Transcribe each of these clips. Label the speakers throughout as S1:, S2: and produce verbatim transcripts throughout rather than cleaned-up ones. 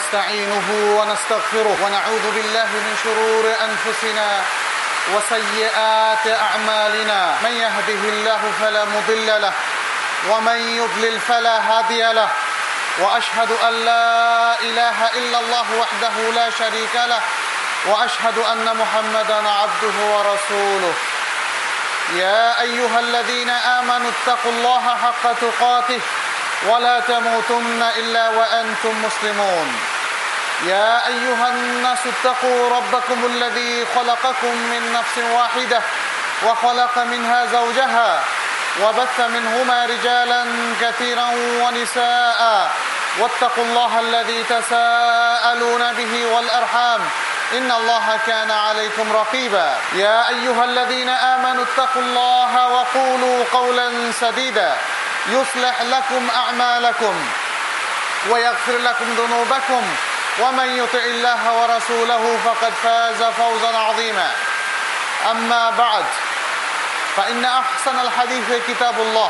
S1: ونستعينه ونستغفره ونعوذ بالله من شرور أنفسنا وسيئات أعمالنا من يهده الله فلا مضل له ومن يضلل فلا هادي له وأشهد أن لا إله إلا الله وحده لا شريك له وأشهد أن محمدا عبده ورسوله يا أيها الذين آمنوا اتقوا الله حق تقاته ولا تموتن إلا وأنتم مسلمون يا أيها الناس اتقوا ربكم الذي خلقكم من نفس واحدة وخلق منها زوجها وبث منهما رجالا كثيرا ونساء واتقوا الله الذي تساءلون به والأرحام إن الله كان عليكم رقيبا يا أيها الذين آمنوا اتقوا الله وقولوا قولا سديدا يصلح لكم أعمالكم ويغفر لكم ذنوبكم ومن يطع الله ورسوله فقد فاز فوزا عظيما أما بعد فإن أحسن الحديث كتاب الله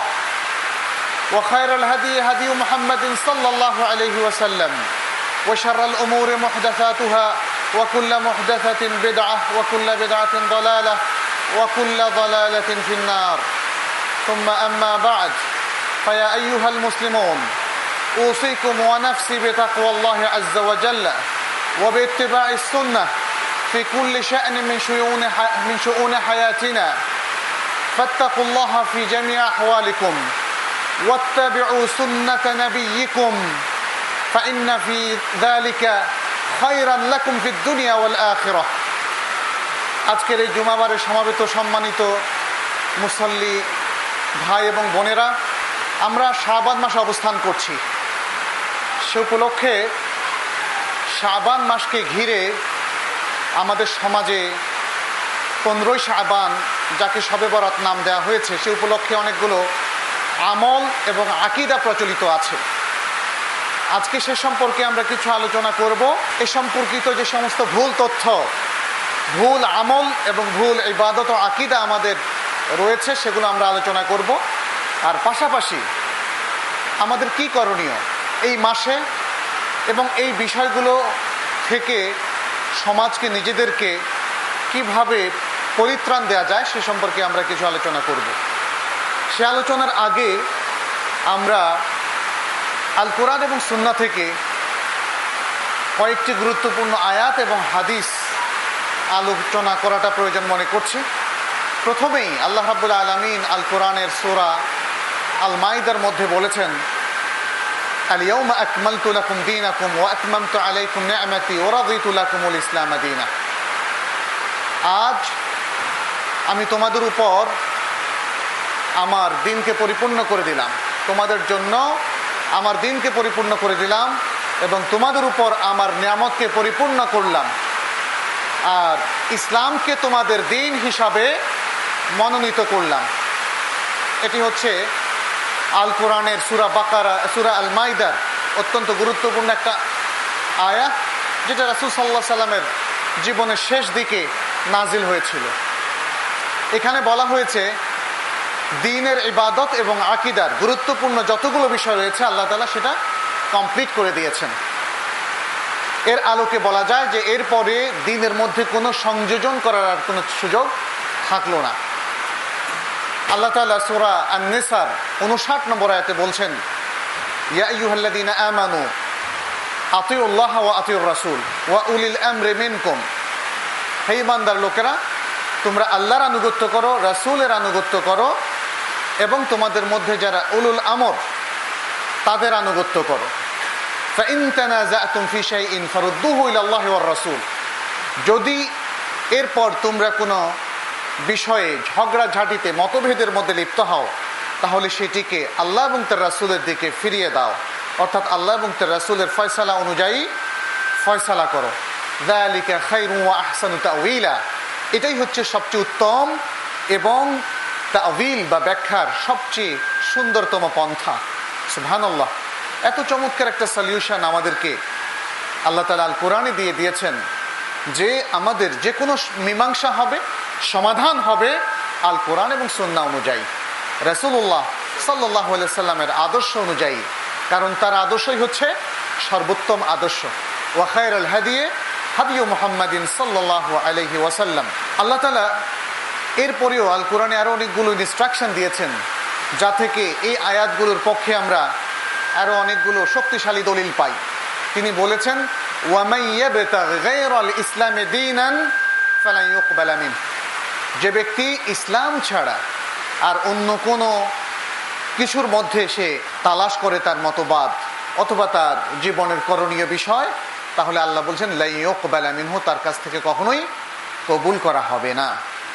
S1: وخير الهدي هدي محمد صلى الله عليه وسلم وشر الأمور محدثاتها وكل محدثة بدعة وكل بدعة ضلالة وكل ضلالة في النار ثم أما بعد فيا أيها المسلمون أوصيكم ونفسي بتقوى الله عز وجل وباتباع السنة في كل شأن من شؤون من شؤون حياتنا فاتقوا الله في جميع أحوالكم واتبعوا سنة نبيكم فإن في ذلك خيرا لكم في الدنيا والآخرة আজকের এই জুমাবারে সমাবেত সম্মানিত মুসল্লি ভাই এবং বোনেরা, আমরা শাবান মাসে অবস্থান করছি। সে উপলক্ষে শাবান মাসকে ঘিরে আমাদের সমাজে পনেরোই শাবান, যাকে শবে বরাত নাম দেওয়া হয়েছে, সে উপলক্ষে অনেকগুলো আমল এবং আকীদা প্রচলিত আছে। আজকে সে সম্পর্কে আমরা কিছু আলোচনা করব। এ সম্পর্কিত যে সমস্ত ভুল তথ্য, ভুল আমল এবং ভুল ইবাদত ও আকীদা আমাদের রয়েছে, সেগুলো আমরা আলোচনা করব। আর পাশাপাশি আমাদের কি করণীয় এই মাসে এবং এই বিষয়গুলো থেকে সমাজকে, নিজেদেরকে কিভাবে পরিত্রাণ দেওয়া যায় সে সম্পর্কে আমরা কিছু আলোচনা করব। সে আলোচনার আগে আমরা আল কোরআন এবং সুন্নাহ থেকে কয়েকটি গুরুত্বপূর্ণ আয়াত এবং হাদিস আলোচনা করাটা প্রয়োজন মনে করছি। প্রথমেই আল্লাহ রাব্বুল আলামিন আল কোরআনের সূরা আল মাইদার মধ্যে বলেছেন, আল ইয়াউমা আকমালতু লাকুম দীনাকুম ওয়া আতমামতু আলাইকুম নি'মাতি ওয়া রাদিতু লাকুমুল ইসলাম দীনা। আজ আমি তোমাদের উপর আমার দিনকে পরিপূর্ণ করে দিলাম, তোমাদের জন্য আমার দিনকে পরিপূর্ণ করে দিলাম এবং তোমাদের উপর আমার নিয়ামতকে পরিপূর্ণ করলাম, আর ইসলামকে তোমাদের দিন হিসাবে মনোনীত করলাম। এটি হচ্ছে আল কোরআনের সূরা বাকারা, সূরা আল মাইদার অত্যন্ত গুরুত্বপূর্ণ একটা আয়াত, যেটা রাসূল সাল্লাল্লাহু আলাইহি সাল্লামের জীবনের শেষ দিকে নাজিল হয়েছিল। এখানে বলা হয়েছে দ্বীনের ইবাদত এবং আকীদার গুরুত্বপূর্ণ যতগুলো বিষয় রয়েছে আল্লাহ তাআলা সেটা কমপ্লিট করে দিয়েছেন। এর আলোকে বলা যায় যে এরপরে দ্বীনের মধ্যে কোনো সংযোজন করার আর কোনো সুযোগ থাকলো না। আল্লাহ তাআলা সূরা আন-নিসার উনষাট নম্বর আয়াতে বলছেন, ইয়া আইয়ুহাল্লাযীনা আমানু আতিউল্লাহ ওয়া আতিউর রাসূল ওয়া উলিল আমরি মিনকুম। হে ঈমানদার লোকেরা, তোমরা আল্লাহর আনুগত্য করো, রাসূলের আনুগত্য করো এবং তোমাদের মধ্যে যারা উলুল আমর তাদের আনুগত্য করো। ফাইন তানাযাতুম ফি শাইইন ফারুদ্দুহু ইলাল্লাহি ওয়ার রাসূল। যদি এরপর তোমরা কোনো বিষয়ে ঝগড়াঝাটিতে, মতভেদের মধ্যে লিপ্ত হও, তাহলে সেটিকে আল্লাহ এবং তার রাসূলের দিকে ফিরিয়ে দাও, অর্থাৎ আল্লাহ এবং তার রাসূলের ফয়সালা অনুযায়ী ফয়সালা করো। যালিকা খায়রুন ওয়া আহসানু তা'ওয়িলা। এটাই হচ্ছে সবচেয়ে উত্তম এবং তা'ওয়িল বা ব্যাখ্যার সবচেয়ে সুন্দরতম পন্থা। সুবহানাল্লাহ, এত চমৎকার একটা সলিউশন আমাদেরকে আল্লাহ তাআলা আল কোরআনে দিয়ে দিয়েছেন যে আমাদের যে কোনো মীমাংসা হবে, সমাধান হবে আল কোরআন এবং সুন্নাহ অনুযায়ী, রাসূলুল্লাহ সাল্লাল্লাহু আলাইহি সাল্লামের আদর্শ অনুযায়ী। কারণ তার আদর্শই হচ্ছে সর্বোত্তম আদর্শ। ওয়া খায়রুল হাদি হাদি মুহাম্মাদিন সাল্লাল্লাহু আলাইহি ওয়াসাল্লাম। আল্লাহ তাআলা এরপরেও আল কোরআনে আরো অনেকগুলো ইনস্ট্রাকশন দিয়েছেন, যা থেকে এই আয়াতগুলোর পক্ষে আমরা আরো অনেকগুলো শক্তিশালী দলিল পাই। তিনি বলেছেন, ওয়া মান ইয়াবতাগি গায়রাল ইসলামি দীনান ফালান ইউকবালা মিনহু, যে ব্যক্তি ইসলাম ছাড়া আর অন্য কোনো কিছুর মধ্যে সে তালাশ করে তার মতবাদ অথবা তার জীবনের করণীয় বিষয়, তাহলে আল্লাহ বলছেন লা ইউকবালা মিনহু, তার কাছ থেকে কখনোই কবুল করা হবে না।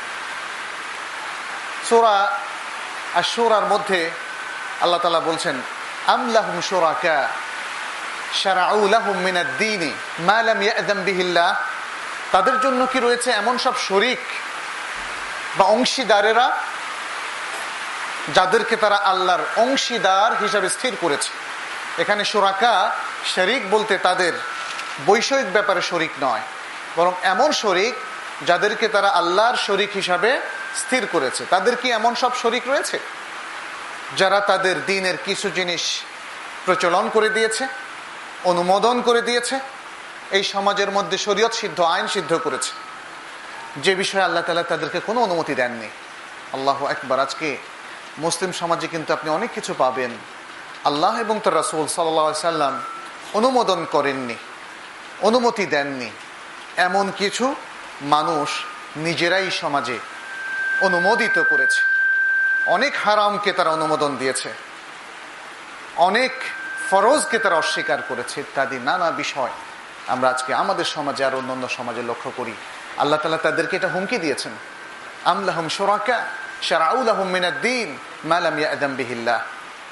S1: সূরা আশ-শূরার মধ্যে আল্লাহ তাআলা বলছেন, আম লাহুম শুরাকা শারাউ লাহুম মিনাদ-দীন মা লাম ইয়া'যাম বিহিল্লাহ, তাদের জন্য কি রয়েছে এমন সব শরীক বা অংশীদারেরা যাদেরকে তারা আল্লাহর অংশীদার হিসাবে স্থির করেছে। এখানে শুরাকা শরীক বলতে তাদের বৈষয়িক ব্যাপারে শরীক নয়, বরং এমন শরীক যাদেরকে তারা আল্লাহর শরীক হিসাবে স্থির করেছে। তাদের কি এমন সব শরীক রয়েছে যারা তাদের দ্বীনের কিছু জিনিস প্রচলন করে দিয়েছে, অনুমোদন করে দিয়েছে, এই সমাজের মধ্যে শরীয়ত সিদ্ধ আইন সিদ্ধ করেছে, যে বিষয়ে আল্লাহ তাআলা তাদেরকে কোনো অনুমতি দেননি। আল্লাহু আকবার। আজকে মুসলিম সমাজে কিন্তু আপনি অনেক কিছু পাবেন আল্লাহ এবং তার রাসূল সাল্লাল্লাহু আলাইহি সাল্লাম অনুমোদন করেননি, অনুমতি দেননি, এমন কিছু মানুষ নিজেরাই সমাজে অনুমোদিত করেছে। অনেক হারামকে তারা অনুমোদন দিয়েছে, অনেক ফরজকে তারা অস্বীকার করেছে, ইত্যাদি নানা বিষয় আমরা আজকে আমাদের সমাজে আর অন্যান্য সমাজে লক্ষ্য করি। আল্লাহ তাআলা তাদেরকে এটা হুমকি দিয়েছেন, আম লাহুম শুরাকা শারাউ লাহুম মিনাদ-দীন মা লাম ইয়া'যাম বিহিল্লাহ।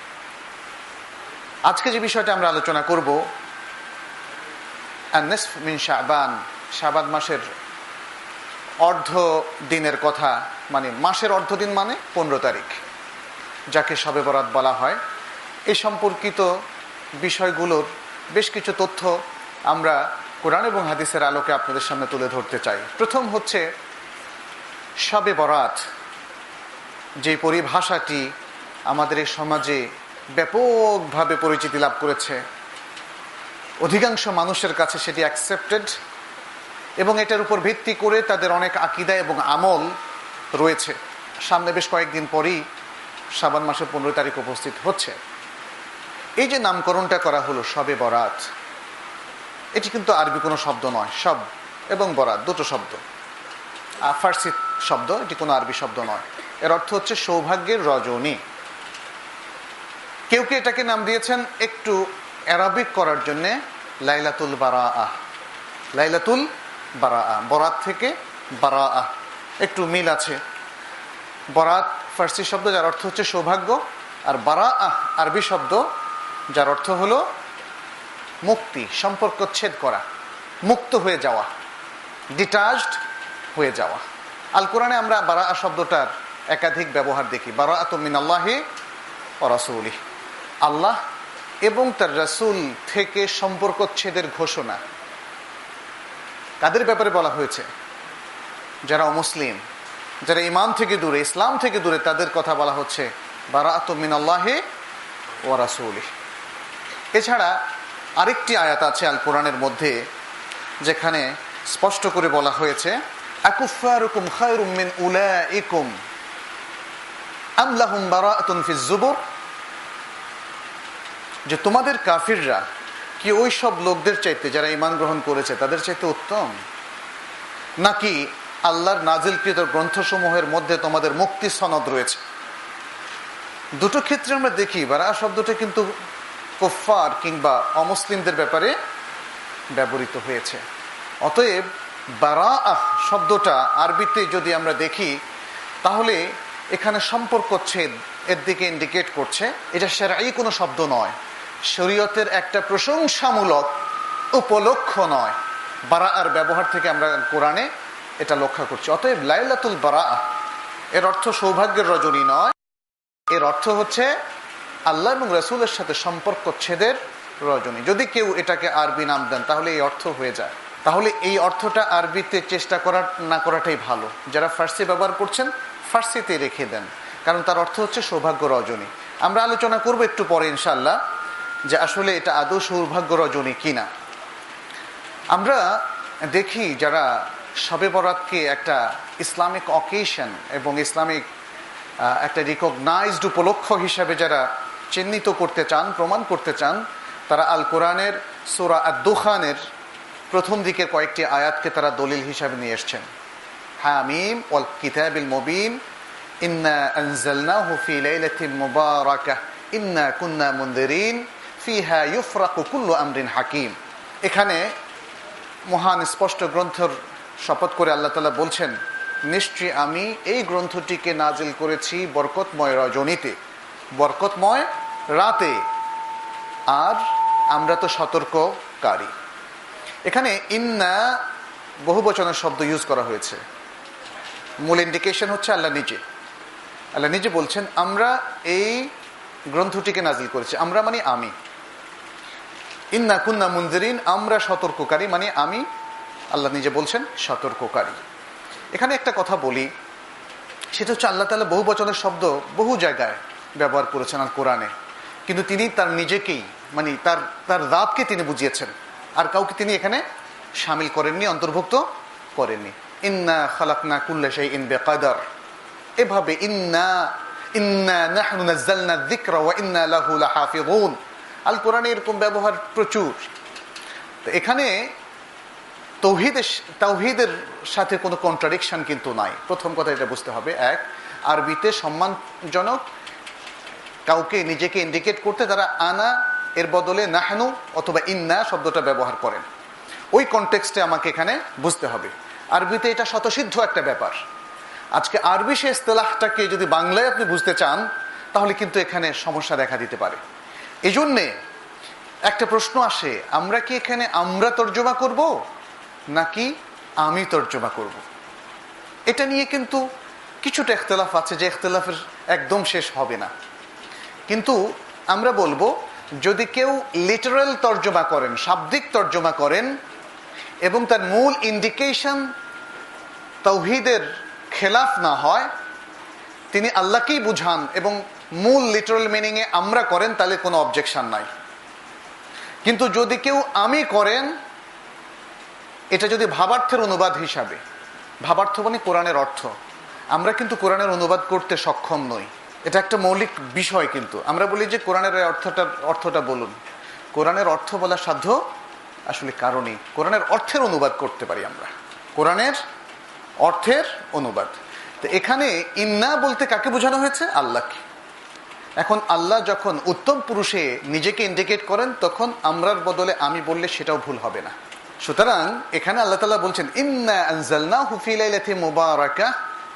S1: আজকে যে বিষয়টা আমরা আলোচনা করব, আন-নিসফ মিন শাবান, শাবান মাসের অর্ধ দিনের কথা, মানে মাসের অর্ধ দিন মানে পনেরো তারিখ, যাকে শবে বরাত বলা হয়। এই সম্পর্কিত বিষয়গুলোর বেশ কিছু তথ্য আমরা কোরআন এবং হাদিসের আলোকে আপনাদের সামনে তুলে ধরতে চাই। প্রথম হচ্ছে শবে বরাত, যে পরিভাষাটি আমাদের এই সমাজে ব্যাপকভাবে পরিচিতি লাভ করেছে, অধিকাংশ মানুষের কাছে সেটি অ্যাকসেপ্টেড, এবং এটার উপর ভিত্তি করে তাদের অনেক আকীদা এবং আমল রয়েছে। সামনে বেশ কয়েকদিন পরেই শাবান মাসের পনেরো তারিখ উপস্থিত হচ্ছে। এই যে নামকরণটা করা হলো শবে বরাত, এটি কিন্তু আরবি কোনো শব্দ নয়। শব এবং বরাত দুটো শব্দ, ফার্সি শব্দ, এটি কোনো আরবি শব্দ নয়। এর অর্থ হচ্ছে সৌভাগ্যের রজনী। কেউ কেউ এটাকে নাম দিয়েছেন একটু অ্যারাবিক করার জন্যে লাইলাতুল বারাআহ, লাইলাতুল বারাআহ, বরাত থেকে বারাআহ একটু মিল আছে। বরাত ফার্সি শব্দ যার অর্থ হচ্ছে সৌভাগ্য, আর বারাআহ আরবি শব্দ যার অর্থ হলো মুক্তি, সম্পর্ক ছেদ করা, মুক্ত হয়ে যাওয়া, ডিটাচড হয়ে যাওয়া। আল কোরআনে আমরা বারাআহ শব্দটার একাধিক ব্যবহার দেখি। বারাআতু মিনাল্লাহি ওয়া রাসূলিহি, আল্লাহ এবং তার রাসূল থেকে সম্পর্ক ছেদের ঘোষণা। কাদের ব্যাপারে বলা হয়েছে? যারা অমুসলিম, যারা ঈমান থেকে দূরে, ইসলাম থেকে দূরে, তাদের কথা বলা হচ্ছে বারাআতু মিনাল্লাহি ওয়া রাসূলিহি। এছাড়া আরেকটি আয়াত আছে আল কোরআনের মধ্যে যেখানে স্পষ্ট করে বলা হয়েছে, আকুফারুকুম খায়রুম মিন উলাইকুম আম লাহুম বারাআতুন ফিজ জুবুর, যে তোমাদের কাফিররা কি ওই সব লোকদের চাইতে যারা ঈমান গ্রহণ করেছে তাদের চাইতে উত্তম, নাকি আল্লাহর নাজিলকৃত গ্রন্থসমূহের মধ্যে তোমাদের মুক্তি সনদ রয়েছে? দুটো ক্ষেত্রে আমরা দেখি বারাআহ শব্দটা কিন্তু কুফফার কিংবা অমুসলিমদের ব্যাপারে ব্যবহৃত হয়েছে। অতএব বারাআহ শব্দটা আরবিতে যদি আমরা দেখি তাহলে এখানে সম্পর্ক ছেদ এর দিকে ইন্ডিকেট করছে। এটা শরঈ কোনো শব্দ নয়, শরীয়তের একটা প্রশংসামূলক উপলক্ষ নয়। বারাআর ব্যবহার থেকে আমরা কোরআনে এটা লক্ষ্য করছি। অতএব লাইলাতুল বারাআহ এর অর্থ সৌভাগ্যের রজনী নয়, এর অর্থ হচ্ছে আল্লাহ এবং রাসূলের সাথে সম্পর্ক ছেদের রজনী। যদি কেউ এটাকে আরবি নাম দেন তাহলে এই অর্থ হয়ে যায়। তাহলে এই অর্থটা আরবিতে চেষ্টা করা না করাটাই ভালো। যারা ফার্সি ব্যবহার করছেন ফার্সিতে রেখে দেন, কারণ তার অর্থ হচ্ছে সৌভাগ্য রজনী। আমরা আলোচনা করব একটু পরে ইনশাআল্লাহ যে আসলে এটা আদৌ সৌভাগ্য রজনী কিনা। আমরা দেখি যারা শবে বরাতকে একটা ইসলামিক অকেশন এবং ইসলামিক একটা রিকগনাইজড উপলক্ষ হিসাবে যারা চিহ্নিত করতে চান, প্রমাণ করতে চান, তারা আল কোরআনের সূরা আদ-দুখানের প্রথম দিকের কয়েকটি আয়াতকে তারা দলিল হিসাবে নিয়ে এসেছেন। হামিম ওয়াল কিতাবিল মুবিন ইন্না আনজালনাহু ফি লাইলাতিন মুবারাকাহ ইন্না কুন্না মুনদিরিন ফিহা ইউফরাকু কুল্লু আমরিন হাকিম। এখানে মহান স্পষ্ট গ্রন্থের শপথ করে আল্লাহ তাআলা বলছেন, নিশ্চয়ই আমি এই গ্রন্থটিকে নাজিল করেছি বরকতময় রজনীতে, বরকতময় রাতে, আর আমরা তো সতর্ককারী। এখানে ইন্না বহু বচনের শব্দ ইউজ করা হয়েছে। মূল ইন্ডিকেশন হচ্ছে আল্লাহ নিজে। আল্লাহ নিজে বলছেন আমরা এই গ্রন্থটিকে নাজিল করেছি। আমরা মানে আমি, ইন্না কুন্না মুনজিরিন, আমরা সতর্ককারী মানে আমি, আল্লাহ নিজে বলছেন সতর্ককারী। এখানে একটা কথা বলি, সেটা হচ্ছে আল্লাহ তাআলা বহু বচনের শব্দ বহু জায়গায় ব্যবহার করেছেন আল কোরআনে, কিন্তু তিনি তার নিজেকেই মানে তার তার রাতকে তিনি বুঝিয়েছেন, আর কাউকে তিনি এখানে শামিল করেননি, অন্তর্ভুক্ত করেননি। ইন্না খালাকনা কুল্লা শাইইন বিকদর, এভাবে ইন্না ইন্না নাহনু নাযালনা যিকরা ওয়া ইন্না লাহু লাহাফিযুন, আল কোরআনে এরকম ব্যবহার প্রচুর। তো এখানে তাওহীদের তাওহীদের সাথে কোনো কন্ট্রাডিকশন কিন্তু নাই। প্রথম কথা এটা বুঝতে হবে। এক, আরবিতে সম্মানজনক কাউকে নিজেকে ইন্ডিকেট করতে তারা আনা এর বদলে নাহনু অথবা ইন্না শব্দটা ব্যবহার করেন। ওই কনটেক্সটে আমাকে এখানে বুঝতে হবে। আরবিতে এটা স্বতঃসিদ্ধ একটা ব্যাপার। আজকে আরবি সে ইসতিলাহটাকে যদি বাংলায় আপনি বুঝতে চান, তাহলে কিন্তু এখানে সমস্যা দেখা দিতে পারে। এই জন্যে একটা প্রশ্ন আসে, আমরা কি এখানে আমরা তর্জমা করব নাকি আমি তর্জমা করব? এটা নিয়ে কিন্তু কিছুটা ইখতিলাফ আছে, যে ইখতিলাফের একদম শেষ হবে না। কিন্তু আমরা বলবো, যদি কেউ লিটারাল তর্জমা করেন, শাব্দিক তর্জমা করেন, এবং তার মূল ইন্ডিকেশন তাওহীদের খেলাফ না হয়, তিনি আল্লাহকেই বুঝান এবং মূল লিটারাল মিনিংয়ে আমরা করেন, তাহলে কোনো অবজেকশন নাই। কিন্তু যদি কেউ আমি করেন, এটা যদি ভাবার্থের অনুবাদ হিসাবে, ভাবার্থ মানে কোরআনের অর্থ, আমরা কিন্তু কোরআনের অনুবাদ করতে সক্ষম নই। এটা একটা মৌলিক বিষয়। কিন্তু আমরা বলি যে কোরআনের অর্থটা অর্থটা বলুন, কোরআনের অর্থ বলার সাধ্য আসলে কারণে কোরআনের অর্থের অনুবাদ করতে পারি আমরা, কোরআনের অর্থের অনুবাদ। তো এখানে ইন্না বলতে কাকে বোঝানো হয়েছে? আল্লাহকে। এখন আল্লাহ যখন উত্তম পুরুষে নিজেকে ইন্ডিকেট করেন, তখন আমরার বদলে আমি বললে সেটাও ভুল হবে না। সুতরাং এখানে আল্লাহ তাআলা বলছেন ইন্না আনজালনাহু ফি লাইলাতিন মুবারাকাহ,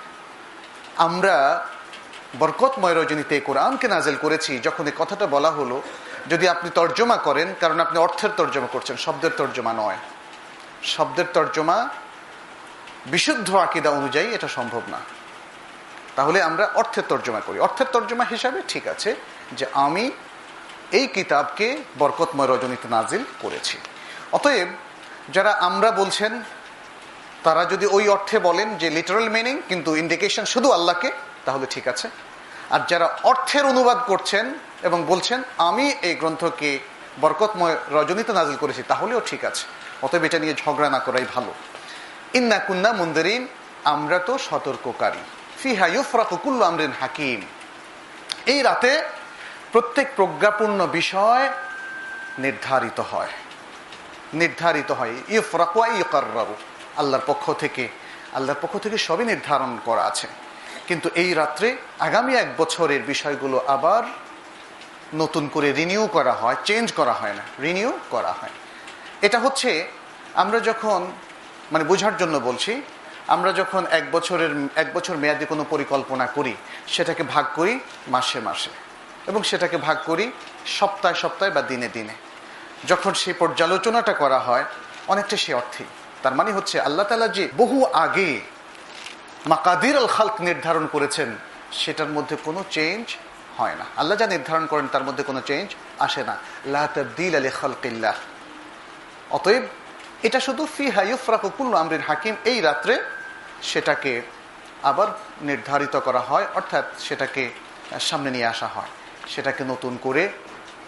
S1: আমরা বরকতময় রজনীতে কোরআনকে নাজিল করেছি। যখন এই কথাটা বলা হলো, যদি আপনি তর্জমা করেন, কারণ আপনি অর্থের তর্জমা করছেন, শব্দের তর্জমা নয়। শব্দের তর্জমা বিশুদ্ধ আকীদা অনুযায়ী এটা সম্ভব না। তাহলে আমরা অর্থের তর্জমা করি। অর্থের তর্জমা হিসাবে ঠিক আছে যে আমি এই কিতাবকে বরকতময় রজনীতে নাজিল করেছি। অতএব যারা আমরা বলছেন, তারা যদি ওই অর্থে বলেন যে লিটারাল মিনিং কিন্তু ইন্ডিকেশন শুধু আল্লাহকে, তাহলে ঠিক আছে। আর যারা অর্থের অনুবাদ করছেন এবং বলছেন আমি এই গ্রন্থকে বরকতময় রজনীতে নাজিল করেছি, তাহলেও ঠিক আছে। অতএব এটা নিয়ে ঝগড়া না করাই ভালো। ইন্না কুন্না মুনদিরিন, আমরা তো সতর্ককারী। ফিহা ইউফরাকু কুল্লু আমরিন হাকিম, এই রাতে প্রত্যেক প্রজ্ঞাপূর্ণ বিষয় নির্ধারিত হয়, নির্ধারিত হয়। ইউফরাকু ওয়া ইউকাররারু, আল্লাহর পক্ষ থেকে, আল্লাহর পক্ষ থেকে সবই নির্ধারণ করা আছে। কিন্তু এই রাত্রে আগামী এক বছরের বিষয়গুলো আবার নতুন করে রিনিউ করা হয়, চেঞ্জ করা হয় না, রিনিউ করা হয়। এটা হচ্ছে আমরা যখন, মানে বোঝার জন্য বলছি, আমরা যখন এক বছরের এক বছর মেয়াদি কোনো পরিকল্পনা করি, সেটাকে ভাগ করি মাসে মাসে, এবং সেটাকে ভাগ করি সপ্তাহে সপ্তাহে বা দিনে দিনে। যখন সেই পর্যালোচনাটা করা হয়, অনেকটা সে অর্থেই। তার মানে হচ্ছে আল্লাহ তাআলা যে বহু আগে মাকাদির আল খালক নির্ধারণ করেছেন, সেটার মধ্যে কোনো চেঞ্জ হয় না। আল্লাহ যা নির্ধারণ করেন তার মধ্যে কোনো চেঞ্জ আসে না। লা তাবদীলা লিখালকিল্লাহ। অতএব এটা শুধু ফিহা ইউফরাকু কুল্লু আমরিন হাকিম, এই রাত্রে সেটাকে আবার নির্ধারিত করা হয়, অর্থাৎ সেটাকে সামনে নিয়ে আসা হয়, সেটাকে নতুন করে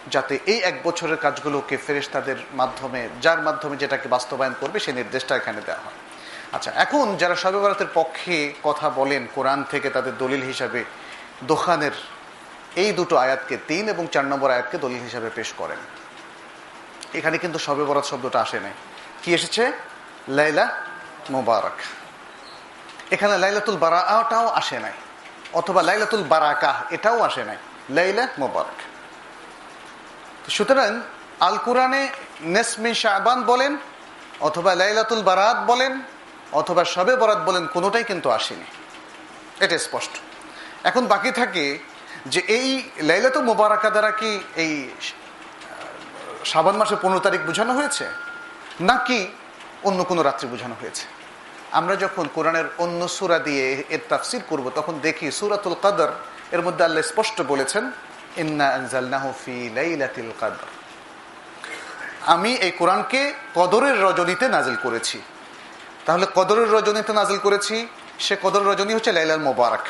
S1: যাতে এই এক বছরের কাজগুলোকে ফেরেশতাদের মাধ্যমে, যার মাধ্যমে যেটাকে বাস্তবায়ন করবে সেই নির্দেশটা এখানে দেওয়া হয়। আচ্ছা, এখন যারা শবে বরাতের পক্ষে কথা বলেন কোরআন থেকে, তাদের দলিল হিসাবে দোকানের এই দুটো আয়াতকে, তিন এবং চার নম্বর আয়াতকে দলিল হিসাবে পেশ করেন। এখানে কিন্তু শবে বরাত শব্দটা আসে নাই, কি এসেছে? লাইলা মুবারাক। এখানে লাইলাতুল বারাআটাও আসে নাই, অথবা লাইলাতুল বারাকাহ এটাও আসে নাই, লাইলা মুবারাক। সুতরাং আল কোরআনে নেসমে শাবান বলেন, অথবা লাইলাতুল বারাত বলেন, অথবা শবে বরাত বলেন, কোনোটাই কিন্তু আসেনি, এটা স্পষ্ট। এখন বাকি থাকে যে এই লাইলাতুল মুবারাকা দ্বারা কি এই শাবান মাসের পনেরো তারিখ বোঝানো হয়েছে, নাকি অন্য কোনো রাত্রি বোঝানো হয়েছে? আমরা যখন কোরআনের অন্য সূরা দিয়ে এর তাফসীর করব, তখন দেখি সূরাতুল কদর এর মধ্যে আল্লাহ স্পষ্ট বলেছেন, ইন্না আনজালনাহু ফি লাইলাতিল কদর, আমি এই কোরআনকে কদরের রজনীতে নাজিল করেছি। তাহলে কদরের রজনীতে নাজিল করেছি, সে কদর রজনী হচ্ছে লাইলাল মুবারাক।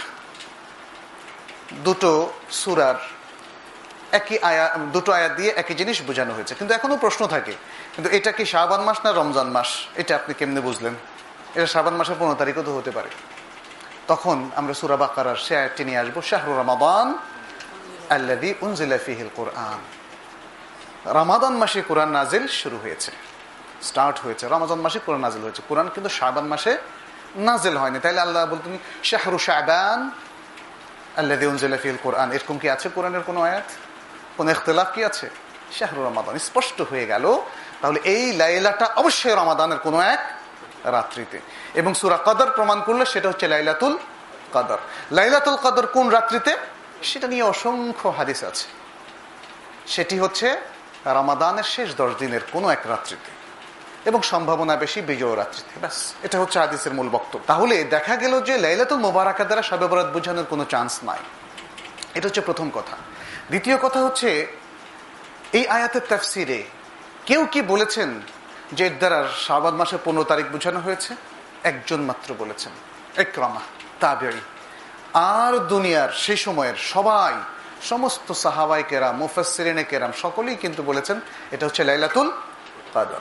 S1: দুটো সূরার একই আয়াত, দুটো আয়াত দিয়ে একই জিনিস বোঝানো হয়েছে। কিন্তু এখনো প্রশ্ন থাকে, কিন্তু এটা কি শাবান মাস না রমজান মাস, এটা আপনি কেমনে বুঝলেন? এটা শাবান মাসের পনেরো তারিখও তো হতে পারে। তখন আমরা সূরা বাকারার সে আয়াতটি নিয়ে আসবো, শাহরু রমাদান আল্লাযী উনজিলা ফীহিল কুরআন। রমাদান মাসে কোরআন নাজিল শুরু হয়েছে, স্টার্ট হয়েছে, রমাদান মাসে কোরআন নাজিল হয়েছে। কোরআন কিন্তু শাবান মাসে নাজিল হয়নি। তাইলে আল্লাহ বলতেন শাহরু শাবান আল্লাযী উনজিলা ফীহিল কুরআন, এরকম কি আছে কোরআনের কোনো আয়াত? কোন ইখতিলাফ কি আছে? শাহরু রমাদান স্পষ্ট হয়ে গেল। তাহলে এই লাইলাটা অবশ্যই রমাদানের কোনো এক রাত্রিতে, এবং সূরা কদর প্রমাণ করলে সেটা হচ্ছে লাইলাতুল কদর। লাইলাতুল কদর কোন রাত্রিতে, সেটা নিয়ে অসংখ্য হাদিস আছে। সেটি হচ্ছে রমাদানের শেষ দশ দিনের কোনো এক রাত্রিতে, এবং সম্ভাবনা বেশি বিজয় রাত্রিতে। ব্যাস, এটা হচ্ছে হাদিসের মূল বক্তব্য। তাহলে দেখা গেল যে লাইলাতুল মুবারাকা দ্বারা শবে বরাত বোঝানোর কোনো চান্স নাই। এটা হচ্ছে প্রথম কথা। দ্বিতীয় কথা হচ্ছে, এই আয়াতের তাফসিরে কেউ কি বলেছেন যে এর দ্বারা শাবান মাসের পনেরো তারিখ বোঝানো হয়েছে? একজন মাত্র বলেছেন, ইকরামা তাবেঈ। আর দুনিয়ার সেই সময়ের সবাই, সমস্ত সাহাবায়ে কেরাম, মুফাসসিরিনে কেরাম সকলেই কিন্তু বলেছেন এটা হচ্ছে লাইলাতুল কদর।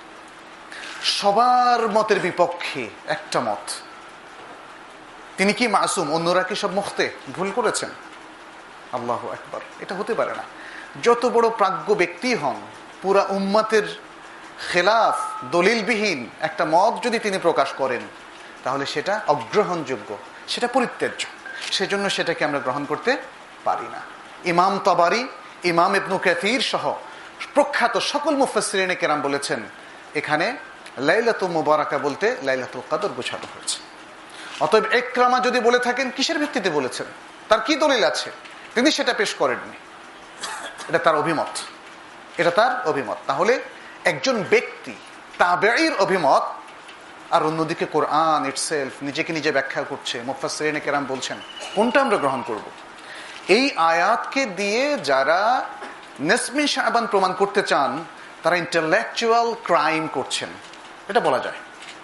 S1: সবার মতের বিপক্ষে একটা মত, তিনি কি মাসুম? অন্যরা কি সব মুখতে ভুল করেছেন? আল্লাহু আকবার, এটা হতে পারে না। যত বড় প্রাজ্ঞ ব্যক্তি হন, পুরা উম্মতের খেলাফ দলিলবিহীন একটা মত যদি তিনি প্রকাশ করেন, তাহলে সেটা অগ্রহণযোগ্য, সেটা পরিত্যাজ্য। সেজন্য সেটাকে আমরা গ্রহণ করতে পারি না। ইমাম তাবারি, ইমাম ইবনু কাসির সহ প্রখ্যাত সকল মুফাসসিরিনে কেরাম বলেছেন এখানে লাইলাতুল মুবারাকা বলতে লাইলাতুল কদর বোঝানো হয়েছে। অতএব ইকরামা যদি বলে থাকেন, কিসের ভিত্তিতে বলেছেন, তার কি দলিল আছে? তিনি সেটা পেশ করেননি, এটা তার অভিমত, এটা তার অভিমত। তাহলে একজন ব্যক্তি তাবেঈর অভিমত, আর অন্যদিকে কোরআন ইটসেলফ নিজেকে নিজে ব্যাখ্যা করছে, মুফাসসিরিনে কেরাম বলছেন, কোনটা আমরা গ্রহণ করব? এই আয়াতকে দিয়ে যারা নেসমে শাবান প্রমাণ করতে চান, তারা ইন্টেলেকচুয়াল ক্রাইম করছেন, এটা বলা যায়।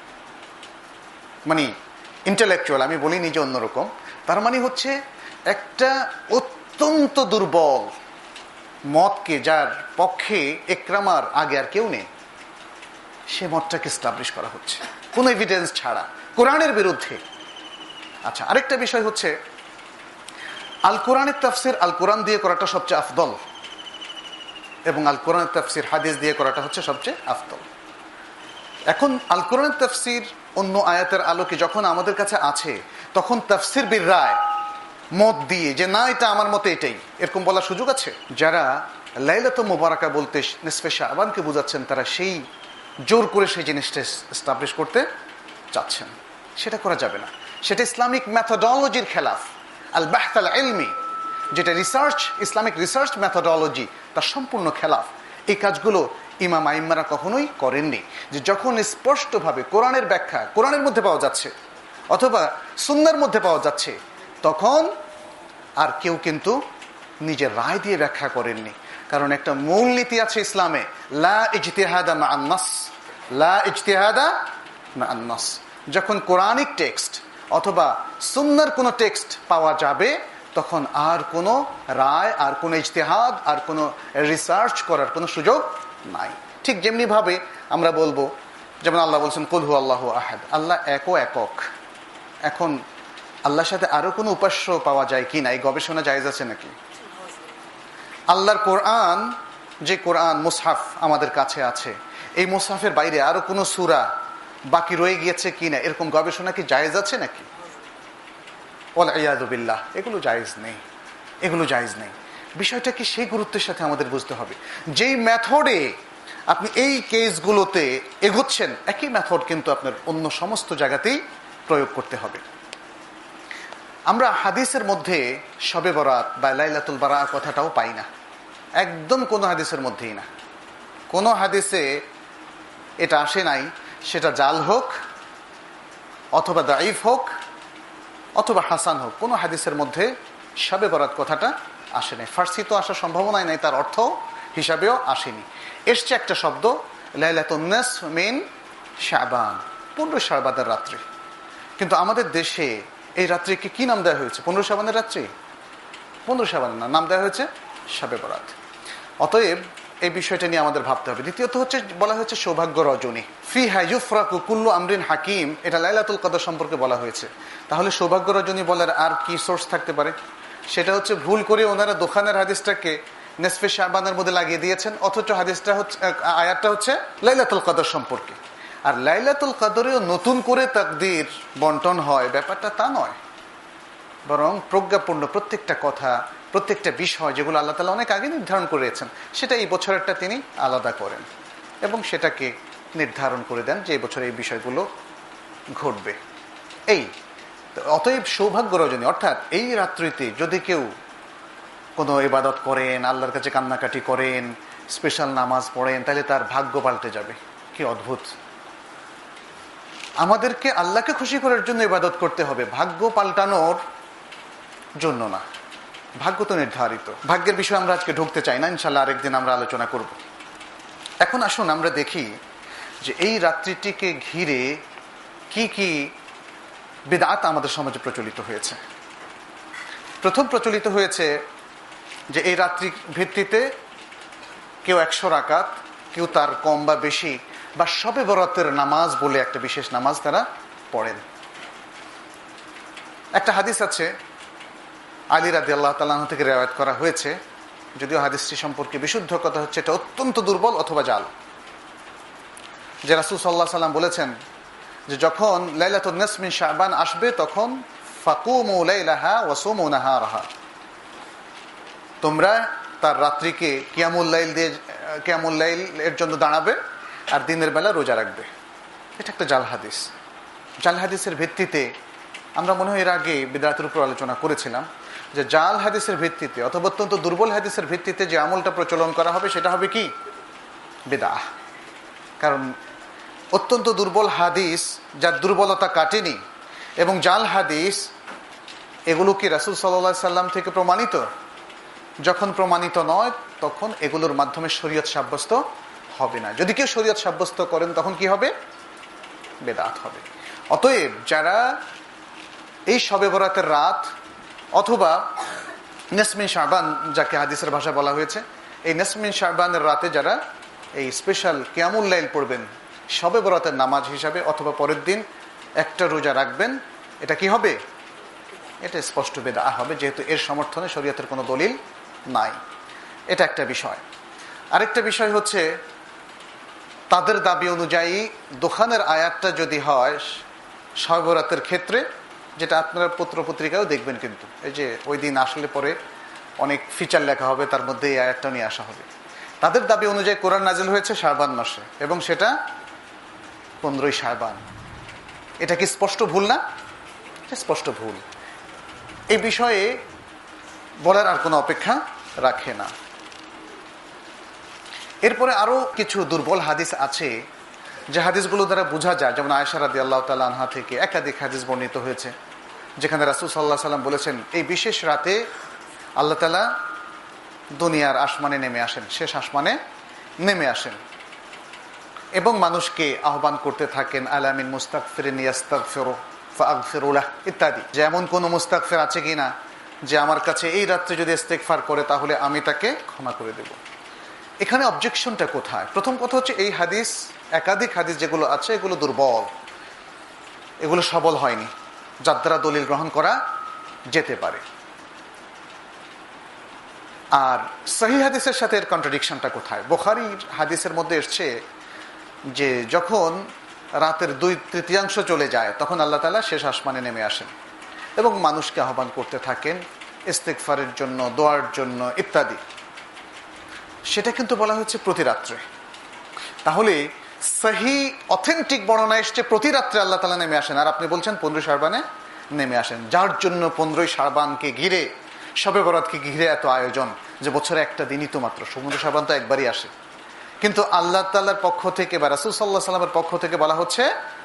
S1: মানে ইন্টেলেকচুয়াল, আমি বলি নিজে অন্যরকম। তার মানে হচ্ছে একটা অত্যন্ত দুর্বল মতকে, যার পক্ষে ইকরামার আগে আর কেউ নেই, সে মতটাকে এস্টাবলিশ করা হচ্ছে কোন এভিডেন্স ছাড়া, কোরআনের বিরুদ্ধে। আচ্ছা, আরেকটা বিষয় হচ্ছে আল কোরআনের তাফসির আল কোরআন দিয়ে করাটা সবচেয়ে আফদল, এবং আল কোরআনের তাফসির হাদিস দিয়ে করাটা হচ্ছে সবচেয়ে আফদল। এখন আল কোরআনের তাফসির অন্য আয়াতের আলোকে যখন আমাদের কাছে আছে, তখন তাফসির বির রায় মত দিয়ে যে না এটা আমার মতে এটাই, এরকম বলার সুযোগ আছে? যারা লাইলাতুল মুবারাকা বলতে নিসফে শাবানকে বোঝাচ্ছেন, তারা সেই জোর করে সেই জিনিসটা এস্টাবলিশ করতে চাচ্ছেন, সেটা করা যাবে না। সেটা ইসলামিক মেথোডোলজির খেলাফ। আল বাহথ আল ইলমি, যেটা রিসার্চ, ইসলামিক রিসার্চ মেথোডোলজি, তার সম্পূর্ণ খেলাফ। এই কাজগুলো ইমাম আইম্মারা কখনোই করেননি। যে যখন স্পষ্টভাবে কোরআনের ব্যাখ্যা কোরআনের মধ্যে পাওয়া যাচ্ছে অথবা সুন্নাহর মধ্যে পাওয়া যাচ্ছে, তখন আর কেউ কিন্তু নিজের রায় দিয়ে ব্যাখ্যা করেননি। কারণ একটা মূল নীতি আছে ইসলামে, লা ইজতিহাদা মা'আন নাস, লা ইজতিহাদা মা'আন নাস। যখন কোরআনিক টেক্সট অথবা সুন্নাহর কোনো টেক্সট পাওয়া যাবে, তখন আর কোনো রায়, আর কোনো ইজতিহাদ, আর কোনো রিসার্চ করার কোনো সুযোগ নাই। ঠিক যেমনি ভাবে আমরা বলবো, যেমন আল্লাহ বলছেন কুল হু আল্লাহু আহাদ, আল্লাহ একও একক। এখন আল্লাহর সাথে আরো কোনো উপাস্য পাওয়া যায় কি না, এই গবেষণা জায়েজ আছে নাকি? আল্লাহর কোরআন, যে কোরআন মুসহাফ আমাদের কাছে আছে, এই মুসহাফের বাইরে আরো কোনো সূরা বাকি রয়ে গিয়েছে কিনা, এরকম গবেষণা কি জায়েজ আছে নাকি? ওয়াল ইয়াযু বিল্লাহ, এগুলো জায়েজ নেই, এগুলো জায়েজ নেই। বিষয়টা কি সেই গুরুত্বের সাথে আমাদের বুঝতে হবে। যেই মেথডে আপনি এই কেসগুলোতে এগোচ্ছেন, একই মেথড কিন্তু আপনার অন্য সমস্ত জায়গাতেই প্রয়োগ করতে হবে। আমরা হাদিসের মধ্যে শবে বরাত বা লাইলাতুল বারাত কথাটাও পাই না, একদম কোনো হাদিসের মধ্যেই না। কোনো হাদিসে এটা আসে নাই, সেটা জাল হোক অথবা দাঈফ হোক অথবা হাসান হোক, কোনো হাদিসের মধ্যে শবে বরাত কথাটা আসে নাই। ফার্সি তো আসার সম্ভাবনাই নাই, তার অর্থ হিসাবেও আসেনি। এসছে একটা শব্দ লাইলাতুন নিসফ মিন শাবান, পনেরো শাবানের রাত্রি। কিন্তু আমাদের দেশে এই রাত্রিকে কি নাম দেওয়া হয়েছে? পনেরো শাবানের রাত্রি? পনেরো শাবানের না, নাম দেওয়া হয়েছে শবে বরাত। অতএব এই বিষয়টা নিয়ে আমাদের ভাবতে হবে। দ্বিতীয়ত হচ্ছে বলা হয়েছে সৌভাগ্য রজনী, ফিহা ইউফরাকু কুল্লু আমরিন হাকিম, এটা লাইলাতুল কদর সম্পর্কে বলা হয়েছে। তাহলে সৌভাগ্য রজনী বলার আর কি সোর্স থাকতে পারে? সেটা হচ্ছে ভুল করে ওনারা দোকানের হাদিসটাকে নেসফে শাবানের মধ্যে লাগিয়ে দিয়েছেন, অথচ হাদিসটা হচ্ছে, আয়াতটা হচ্ছে লাইলাতুল কদর সম্পর্কে। আর লাইলাতুল কদরেও নতুন করে তাকদীর বন্টন হয়, ব্যাপারটা তা নয়। বরং প্রজ্ঞাপূর্ণ প্রত্যেকটা কথা, প্রত্যেকটা বিষয় যেগুলো আল্লাহ তাআলা অনেক আগে নির্ধারণ করেছেন, সেটা এই বছরেরটা তিনি আলাদা করেন এবং সেটাকে নির্ধারণ করে দেন যে এই বছর এই বিষয়গুলো ঘটবে। এই অতএব সৌভাগ্য রজনী, অর্থাৎ এই রাত্রিতে যদি কেউ কোনো ইবাদত করেন, আল্লাহর কাছে কান্নাকাটি করেন, স্পেশাল নামাজ পড়েন, তাহলে তার ভাগ্য পাল্টে যাবে। কি অদ্ভুত! আমাদেরকে আল্লাহকে খুশি করার জন্য ইবাদত করতে হবে, ভাগ্য পাল্টানোর জন্য না। ভাগ্য তো নির্ধারিত। ভাগ্যের বিষয়ে আমরা আজকে ঢুকতে চাই না, ইনশাল্লাহ আরেকদিন আমরা আলোচনা করব। এখন আসুন আমরা দেখি যে এই রাত্রিটিকে ঘিরে কি কি বিদআত আমাদের সমাজে প্রচলিত হয়েছে। প্রথম প্রচলিত হয়েছে যে এই রাত্রি ভিত্তিতে কেউ একশো রাকাত, কেউ তার কম বা বেশি, বা শবে বরাতের নামাজ বলে একটা বিশেষ নামাজ তারা পড়েন। একটা হাদিস আছে আলী রাদিয়াল্লাহু তাআলা আনহু থেকে রিওয়ায়াত করা হয়েছে, যদিও হাদিসটি সম্পর্কে বিশুদ্ধ কথা হচ্ছে এটা অত্যন্ত দুর্বল অথবা জাল, যে রাসূল সাল্লাল্লাহু আলাইহি ওয়াসাল্লাম বলেছেন যে যখন লাইলাতুন নিসফ মিন শাবান আসবে তখন ফাকুমু লাইলাহা ওয়া সুমু নাহারাহা, তোমরা তার রাত্রিকে কিয়ামুল লাইল দিয়ে কিয়ামুল লাইল এর জন্য দাঁড়াবে আর দিনের বেলা রোজা রাখবে। এটা একটা জাল হাদিস। জাল হাদিসের ভিত্তিতে আমরা মনে হয় এর আগে বিদআতের উপর আলোচনা করেছিলাম যে জাল হাদিসের ভিত্তিতে অথবা অত্যন্ত দুর্বল হাদিসের ভিত্তিতে যে আমলটা প্রচলন করা হবে সেটা হবে কি? বিদআহ। কারণ অত্যন্ত দুর্বল হাদিস যার দুর্বলতা কাটেনি এবং জাল হাদিস, এগুলো কি রাসূল সাল্লাল্লাহু আলাইহি সাল্লাম থেকে প্রমাণিত? যখন প্রমাণিত নয় তখন এগুলোর মাধ্যমে শরীয়ত সাব্যস্ত হবে না। যদি কেউ শরীয়ত সাব্যস্ত করেন তখন কি হবে? বিদআত হবে। অতএব যারা এই শবে বরাতের রাত অথবা নিসফ মিন শাবান, যাকে হাদিসের ভাষা বলা হয়েছে, এই নিসফ মিন শাবানের রাতে যারা এই স্পেশাল কিয়ামুল লাইল পড়বেন শবে বরাতের নামাজ হিসাবে, অথবা পরের দিন একটা রোজা রাখবেন, এটা কি হবে? এটা স্পষ্ট বিদআত হবে, যেহেতু এর সমর্থনে শরীয়তের কোনো দলিল নাই। এটা একটা বিষয়। আরেকটা বিষয় হচ্ছে তাদের দাবি অনুযায়ী দোকানের আয়াতটা যদি হয় শবে বরাতের ক্ষেত্রে, যেটা আপনারা পত্র পত্রিকাও দেখবেন, কিন্তু এই যে ওই দিন আসলে পরে অনেক ফিচার লেখা হবে, তার মধ্যে এই আয়াতটা নিয়ে আসা হবে। তাদের দাবি অনুযায়ী কোরআন নাজিল হয়েছে শাবান মাসে এবং সেটা পনেরোই শাবান। এটা কি স্পষ্ট ভুল না? স্পষ্ট ভুল। এই বিষয়ে বলার আর কোনো অপেক্ষা রাখে না। এরপরে আরো কিছু দুর্বল হাদিস আছে যে হাদিসগুলো দ্বারা বোঝা যায়, যেমন আয়েশা রাদিয়াল্লাহু তাআলা আনহা থেকে একাধিক হাদিস বর্ণিত হয়েছে যেখানে রাসূল সাল্লাল্লাহু আলাইহি সাল্লাম বলেছেন এই বিশেষ রাতে আল্লাহ তাআলা দুনিয়ার আসমানে নেমে আসেন, শেষ আসমানে নেমে আসেন এবং মানুষকে আহ্বান করতে থাকেন আলা মিন মুস্তাগফিরিন ইয়াস্তাগফিরু ফাআগফিরু লাহ ইত্যাদি। যেমন কোন মুস্তাগফির আছে কিনা যে আমার কাছে এই রাত্রে যদি ইস্তেগফার করে তাহলে আমি তাকে ক্ষমা করে দেব। এখানে অবজেকশনটা কোথায়? প্রথম কথা হচ্ছে এই হাদিস, একাধিক হাদিস যেগুলো আছে এগুলো দুর্বল, এগুলো সবল হয়নি, যার দ্বারা দলিল গ্রহণ করা যেতে পারে। আর সহিহ হাদিসের সাথে এর কন্ট্রাডিকশনটা কোথায়? বুখারীর হাদিসের মধ্যে এসছে যে যখন রাতের দুই তৃতীয়াংশ চলে যায় তখন আল্লাহ তাআলা শেষ আসমানে নেমে আসেন এবং মানুষকে আহ্বান করতে থাকেন ইস্তেগফারের জন্য, দোয়ার জন্য ইত্যাদি। সেটা কিন্তু বলা হচ্ছে প্রতি রাত্রে। তাহলে সহিহ অথেন্টিক বর্ণনা এসছে প্রতি রাত্রে আল্লাহ তাআলা নেমে আসেন, আর আপনি বলছেন পনেরোই শাবানে নেমে আসেন। যার জন্য পনেরোই শাবানকে ঘিরে, শবে বরাতকে ঘিরে এত আয়োজন, যে বছরে একটা দিনই তো মাত্র, পনেরোই শাবান তো একবারই আসে, কিন্তু আল্লাহ তাআলার পক্ষ থেকে বা রাসূল সাল্লাল্লাহু আলাইহি ওয়াসাল্লামের পক্ষ থেকে বলা হচ্ছে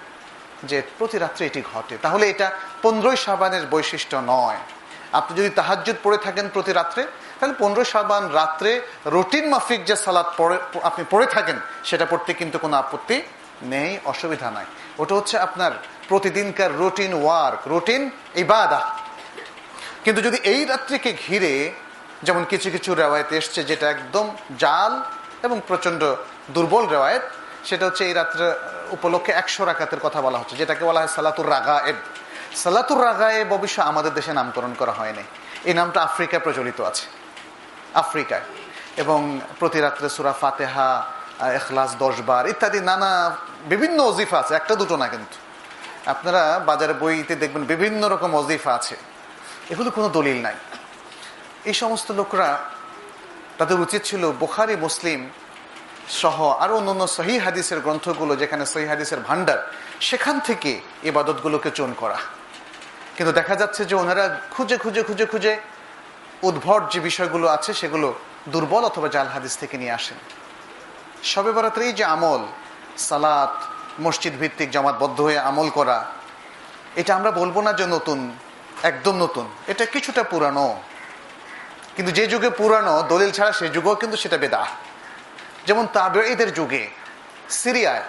S1: যে প্রতি রাত্রে এটি ঘটে। তাহলে এটা পনেরোই শাবানের বৈশিষ্ট্য নয়। আপনি যদি তাহাজ্জুদ পড়ে থাকেন প্রতি রাত্রে, তাহলে পনেরোই শাবান রাত্রে রুটিন মাফিক যে সালাত পড়ে আপনি পড়ে থাকেন সেটা পড়তে কিন্তু কোনো আপত্তি নেই, অসুবিধা নাই। ওটা হচ্ছে আপনার প্রতিদিনকার রুটিন ওয়ার্ক, রুটিন ইবাদত। কিন্তু যদি এই রাত্রিকে ঘিরে, যেমন কিছু কিছু রেওয়ায়েত এসছে যেটা একদম জাল এবং প্রচন্ড দুর্বল রেওয়ায়েত, সেটা হচ্ছে এই রাত্রে উপলক্ষে একশো রাকাতের কথা বলা হচ্ছে, যেটাকে বলা হয় সালাতুর রাগায়েব। সালাতুর রাগায়েব অবশ্য আমাদের দেশে নামকরণ করা হয়নি, এই নামটা আফ্রিকায় প্রচলিত আছে, আফ্রিকায়। এবং প্রতি রাত্রে সূরা ফাতিহা, ইখলাস দশ বার ইত্যাদি নানা বিভিন্ন ওজিফা আছে, একটা দুটো না। কিন্তু আপনারা বাজারে বইতে দেখবেন বিভিন্ন রকম ওজিফা আছে, এগুলো কোনো দলিল নাই। এই সমস্ত লোকরা, তাদের উচিত ছিল বুখারী, মুসলিম সহ আরো অন্যান্য সহিহ হাদিসের গ্রন্থগুলো, যেখানে সহিহ হাদিসের ভান্ডার, সেখান থেকে ইবাদতগুলোকে চয়ন করা। কিন্তু দেখা যাচ্ছে যে ওনারা খুঁজে খুঁজে খুঁজে খুঁজে উদ্ভট যে বিষয়গুলো আছে সেগুলো দুর্বল অথবা জাল হাদিস থেকে নিয়ে আসেন। শবে বরাতের এই যে আমল, সালাত, মসজিদ ভিত্তিক জামাতবদ্ধ হয়ে আমল করা, এটা আমরা বলবো না যে নতুন, একদম নতুন, এটা কিছুটা পুরানো। কিন্তু যে যুগে পুরানো দলিল ছাড়া সে যুগেও কিন্তু সেটা বেদাত। যেমন তাবেঈদের যুগে সিরিয়ায়,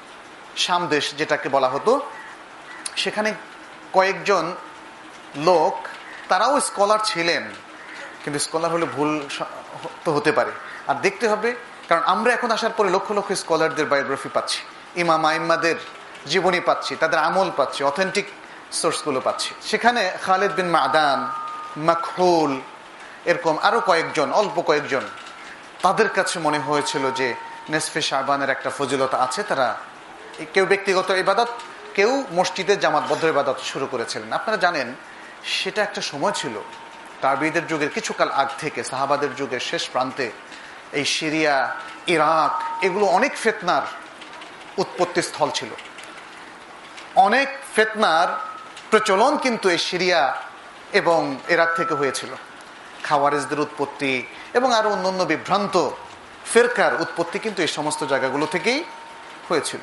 S1: শাম দেশ যেটাকে বলা হতো, সেখানে কয়েকজন লোক, তারাও স্কলার ছিলেন, কিন্তু স্কলার হলে ভুল তো হতে পারে। আর দেখতে হবে, কারণ আমরা এখন আসার পরে লক্ষ লক্ষ স্কলারদের বায়োগ্রাফি পাচ্ছি, ইমাম আইম্মাদের জীবনী পাচ্ছি, তাদের আমল পাচ্ছি, অথেন্টিক সোর্সগুলো পাচ্ছি। সেখানে খালিদ বিন মাদান, মাকহুল, এরকম আরো কয়েকজন, অল্প কয়েকজন, তাদের কাছে মনে হয়েছিল যে নেসফে শাবানের একটা ফজিলত আছে। তারা কেউ ব্যক্তিগত ইবাদত, কেউ মসজিদে জামাতবদ্ধ ইবাদত শুরু করেছিলেন। আপনারা জানেন সেটা একটা সময় ছিল তাবেঈদের যুগের কিছুকাল আগ থেকে, সাহাবাদের যুগের শেষ প্রান্তে এই সিরিয়া, ইরাক, এগুলো অনেক ফিতনার উৎপত্তি স্থল ছিল। অনেক ফিতনার প্রচলন কিন্তু এই সিরিয়া এবং ইরাক থেকে হয়েছিল। খাওয়ারিজদের উৎপত্তি এবং আরো অন্যান্য বিভ্রান্ত ফিরকার উৎপত্তি কিন্তু এই সমস্ত জায়গাগুলো থেকেই হয়েছিল।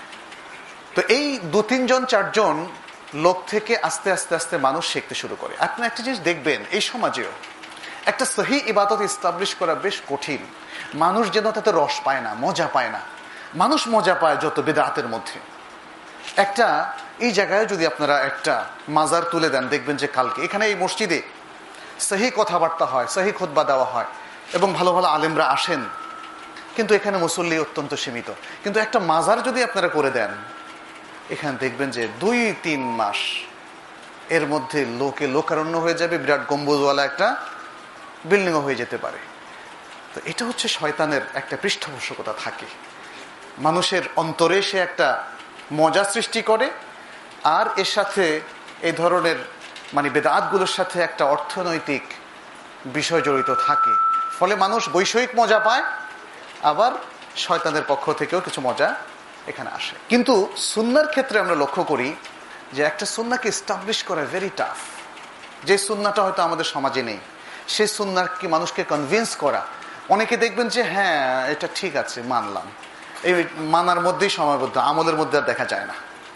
S1: তো এই দু তিনজন চারজন লোক থেকে আস্তে আস্তে আস্তে মানুষ শিখতে শুরু করে। আপনি একটা জিনিস দেখবেন, এই সমাজেও একটা সহিহ ইবাদত এস্টাবলিশ করা বেশ কঠিন। মানুষ যেন তাতে রস পায় না, মজা পায় না। মানুষ মজা পায় যত বিদআতের মধ্যে। একটা এই জায়গায় যদি আপনারা একটা মাজার তুলে দেন, দেখবেন যে কালকে এখানে এই মসজিদে সহিহ কথাবার্তা হয়, সহিহ খুতবা দেওয়া হয় এবং ভালো ভালো আলেমরা আসেন, কিন্তু এখানে মুসল্লি অত্যন্ত সীমিত। কিন্তু একটা মাজার যদি আপনারা করে দেন, এখানে দেখবেন যে দুই তিন মাস এর মধ্যে লোকে লোকারণ্য হয়ে যাবে, বিরাট গম্বুজওয়ালা একটা বিল্ডিংও হয়ে যেতে পারে। তো এটা হচ্ছে শয়তানের একটা পৃষ্ঠপোষকতা থাকে, মানুষের অন্তরে সে একটা মজা সৃষ্টি করে, আর এর সাথে এই ধরনের মানে বেদাতগুলোর সাথে একটা অর্থনৈতিক বিষয় জড়িত থাকে। ফলে মানুষ বৈষয়িক মজা পায়, আবার শয়তানের পক্ষ থেকেও কিছু মজা এখানে আসে। কিন্তু সুন্নার ক্ষেত্রে আমরা লক্ষ্য করি যে একটা সুন্নাকে এস্টাবলিশ করা ভেরি টাফ। যে সুন্নাটা হয়তো আমাদের সমাজে নেই, সেই সুন্নাকে মানুষকে কনভিন্স করা, অনেকে দেখবেন যে হ্যাঁ এটা ঠিক আছে, মানলাম, এই মানার মধ্যেই সময়বদ্ধ, আমলের মধ্যে আর দেখা যায় না।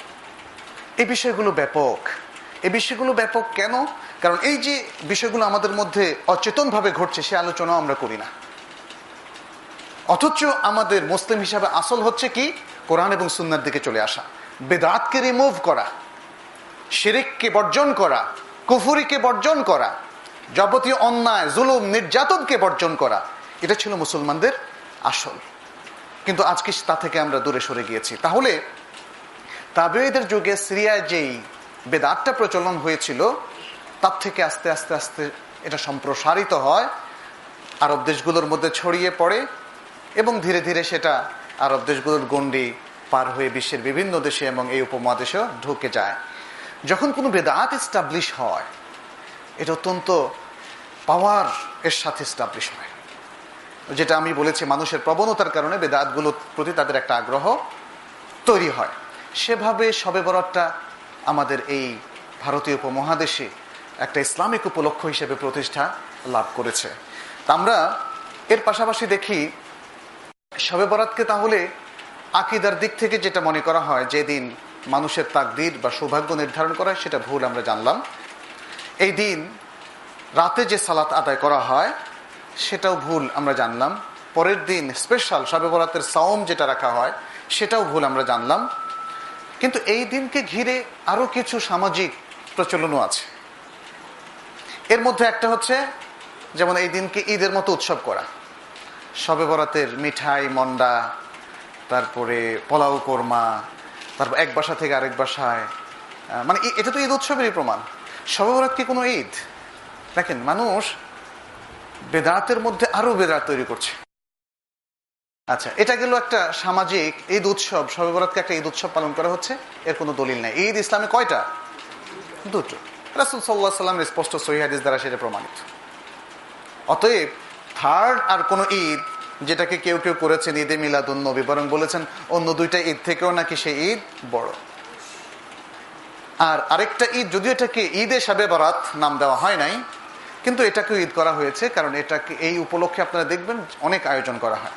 S1: এই বিষয়গুলো ব্যাপক। এই বিষয়গুলো ব্যাপক কেন? কারণ এই যে বিষয়গুলো আমাদের মধ্যে অচেতনভাবে ঘটছে, সে আলোচনাও আমরা করি না। অথচ আমাদের মুসলিম হিসাবে আসল হচ্ছে কি? কোরআন এবং সুন্নাহর দিকে চলে আসা, বেদাতকে রিমুভ করা, শিরককে বর্জন করা, কুফরিকে বর্জন করা, যাবতীয় অন্যায়, জুলুম, নির্যাতনকে বর্জন করা, এটা ছিল মুসলমানদের আসল। কিন্তু আজকে তা থেকে আমরা দূরে সরে গিয়েছি। তাহলে তাবেঈদের যুগে সিরিয়ায় যেই বেদাতটা প্রচলন হয়েছিল, তার থেকে আস্তে আস্তে আস্তে এটা সম্প্রসারিত হয়, আরব দেশগুলোর মধ্যে ছড়িয়ে পড়ে এবং ধীরে ধীরে সেটা আরব দেশগুলোর গণ্ডি পার হয়ে বিশ্বের বিভিন্ন দেশে এবং এই উপমহাদেশেও ঢুকে যায়। যখন কোনো বেদাত এস্টাবলিশ হয়, এটা অত্যন্ত পাওয়ার এর সাথে এস্টাবলিশ হয়। যেটা আমি বলেছি, মানুষের প্রবণতার কারণে বেদাতগুলোর প্রতি তাদের একটা আগ্রহ তৈরি হয়। সেভাবে শবে বরাতটা আমাদের এই ভারতীয় উপমহাদেশে একটা ইসলামিক উপলক্ষ হিসেবে প্রতিষ্ঠা লাভ করেছে। তা আমরা এর পাশাপাশি দেখি শবে বরাতকে তাহলে আকীদার দিক থেকে যেটা মনে করা হয় যে দিন মানুষের তাকদীর বা সৌভাগ্য নির্ধারণ করা হয়, সেটা ভুল আমরা জানলাম। এই দিন রাতে যে সালাত আদায় করা হয় সেটাও ভুল আমরা জানলাম। পরের দিন স্পেশাল শবে বরাতের সাওম যেটা রাখা হয় সেটাও ভুল আমরা জানলাম। কিন্তু এই দিনকে ঘিরে আরো কিছু সামাজিক প্রচলনও আছে। এর মধ্যে একটা হচ্ছে, যেমন এই দিনকে ঈদের মতো উৎসব করা, শবে বরাতের মিঠাই, মন্ডা, তারপরে পোলাও কোরমা, তারপর এক বাসা থেকে আরেক বাসায়, মানে এটা তো ঈদ উৎসবেরই প্রমাণ। শবে বরাত কি কোনো ঈদ? দেখেন, মানুষ বেদাতের মধ্যে আরো বেদাত তৈরি করছে। আচ্ছা, এটা গেল একটা সামাজিক ঈদ উৎসব। শবে বরাতকে একটা ঈদ উৎসব পালন করা হচ্ছে, এর কোনো দলিল নাই। ঈদ ইসলামে কয়টা? দুটো। রাসূল সাল্লাল্লাহু আলাইহি ওয়াসাল্লামের স্পষ্ট সহিহ হাদিস দ্বারা সেটা প্রমাণিত। অতএব থার্ড আর কোন ঈদ যেটাকে কেউ কেউ করেছেন ঈদে মিলাদুন নবী, বরং বলেছেন অন্য দুইটা ঈদ থেকেও নাকি সেই ঈদ বড়। আর আরেকটা ঈদ, যদিও এটাকে ঈদে শবে বরাত নাম দেওয়া হয় নাই, কিন্তু এটাকেও ঈদ করা হয়েছে, কারণ এটাকে এই উপলক্ষে আপনারা দেখবেন অনেক আয়োজন করা হয়।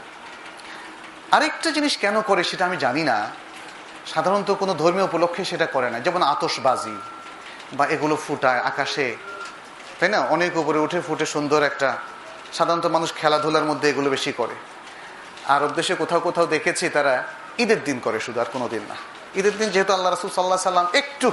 S1: আরেকটা জিনিস কেন করে সেটা আমি জানি না, সাধারণত কোনো ধর্মীয় উপলক্ষে সেটা করে না। যেমন আতশবাজি বা এগুলো ফুটায় আকাশে, তাই না, অনেক উপরে উঠে ফুটে সুন্দর একটা, সাধারণত মানুষ খেলাধুলার মধ্যে এগুলো বেশি করে। আরব দেশে কোথাও কোথাও দেখেছি তারা ঈদের দিন করে শুধু, আর কোনো দিন না। ঈদের দিন যেহেতু আল্লাহ রাসূল সাল্লাল্লাহু আলাইহি সাল্লাম একটু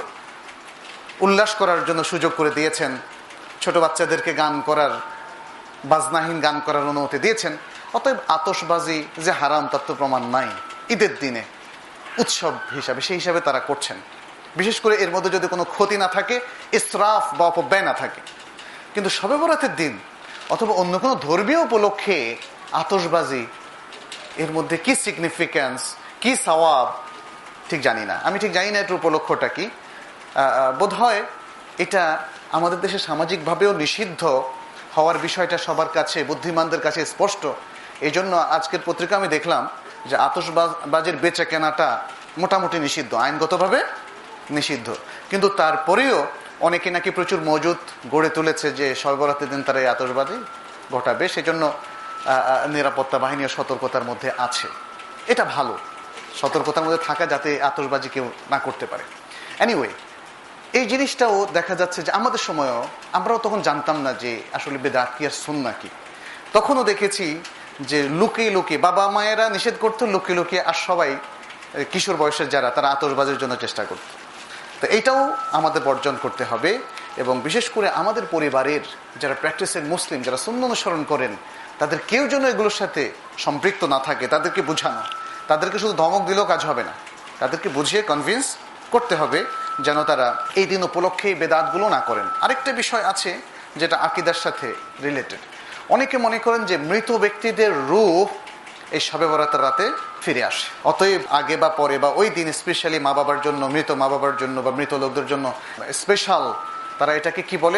S1: উল্লাস করার জন্য সুযোগ করে দিয়েছেন, ছোট বাচ্চাদেরকে গান করার, বাজনাহীন গান করার অনুমতি দিয়েছেন, অতএব আতশবাজি যে হারাম তার তো প্রমাণ নাই। ঈদের দিনে উৎসব হিসাবে সেই হিসাবে তারা করছেন, বিশেষ করে এর মধ্যে যদি কোনো ক্ষতি না থাকে, ইসরাফ বা অপব্যয় না থাকে। কিন্তু শবে বরাতের দিন অথবা অন্য কোনো ধর্মীয় উপলক্ষে আতশবাজি, এর মধ্যে কি সিগনিফিক্যান্স, কি সওয়াব ঠিক জানি না। আমি ঠিক জানি না এটার উপলক্ষটা কি। বোধ হয় এটা আমাদের দেশে সামাজিকভাবেও নিষিদ্ধ হওয়ার বিষয়টা সবার কাছে, বুদ্ধিমানদের কাছে স্পষ্ট। এই জন্য আজকের পত্রিকা আমি দেখলাম যে আতশবাজির বেচা কেনাটা মোটামুটি নিষিদ্ধ, আইনগতভাবে নিষিদ্ধ। কিন্তু তারপরেও অনেকে নাকি প্রচুর মজুদ গড়ে তুলেছে যে শবে বরাতের দিন তারা এই আতশবাজি ঘটাবে, সেজন্য নিরাপত্তা বাহিনী সতর্কতার মধ্যে আছে। এটা ভালো, সতর্কতার মধ্যে থাকা, যাতে আতশবাজি কেউ না করতে পারে। এনিওয়ে, এই জিনিসটাও দেখা যাচ্ছে যে আমাদের সময়ও আমরাও তখন জানতাম না যে আসলে বেদাত কি আর সুন্নাহ কি। তখনও দেখেছি যে লুকিয়ে লুকিয়ে বাবা মায়েরা নিষেধ করতো, লুকিয়ে লুকিয়ে আর সবাই কিশোর বয়সের যারা, তারা আতশবাজির জন্য চেষ্টা করত। তো এইটাও আমাদের বর্জন করতে হবে। এবং বিশেষ করে আমাদের পরিবারের যারা প্র্যাকটিসের মুসলিম, যারা সুন্নাহ অনুসরণ করেন, তাদের কেউ যেন এগুলোর সাথে সম্পৃক্ত না থাকে, তাদেরকে বোঝানো। তাদেরকে শুধু ধমক দিলেও কাজ হবে না, তাদেরকে বুঝিয়ে কনভিন্স করতে হবে যেন তারা এই দিন উপলক্ষে এই বেদাতগুলো না করেন। আরেকটা বিষয় আছে যেটা আকীদার সাথে রিলেটেড। অনেকে মনে করেন যে মৃত ব্যক্তিদের রূহ এই শবে বরাতের রাতে ফিরে আসে, অতএব আগে বা পরে বা ওই দিন স্পেশালি মা বাবার জন্য, মৃত মা বাবার জন্য বা মৃত লোকদের জন্য স্পেশাল তারা এটাকে কি বলে,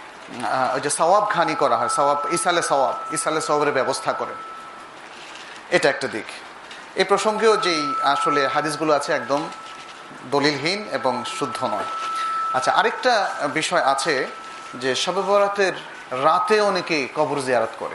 S1: ওই যে সওয়াব খানি করা হয়, সওয়াব, ইসালে সওয়াব, ইসালে সওয়াবের ব্যবস্থা করেন। এটা একটা দিক। এই প্রসঙ্গেও যেই আসলে হাদিসগুলো আছে একদম দলিলহীন এবং শুদ্ধ নয়। আচ্ছা, আরেকটা বিষয় আছে যে শবে বরাতের রাতে অনেকে কবর জিয়ারত করে।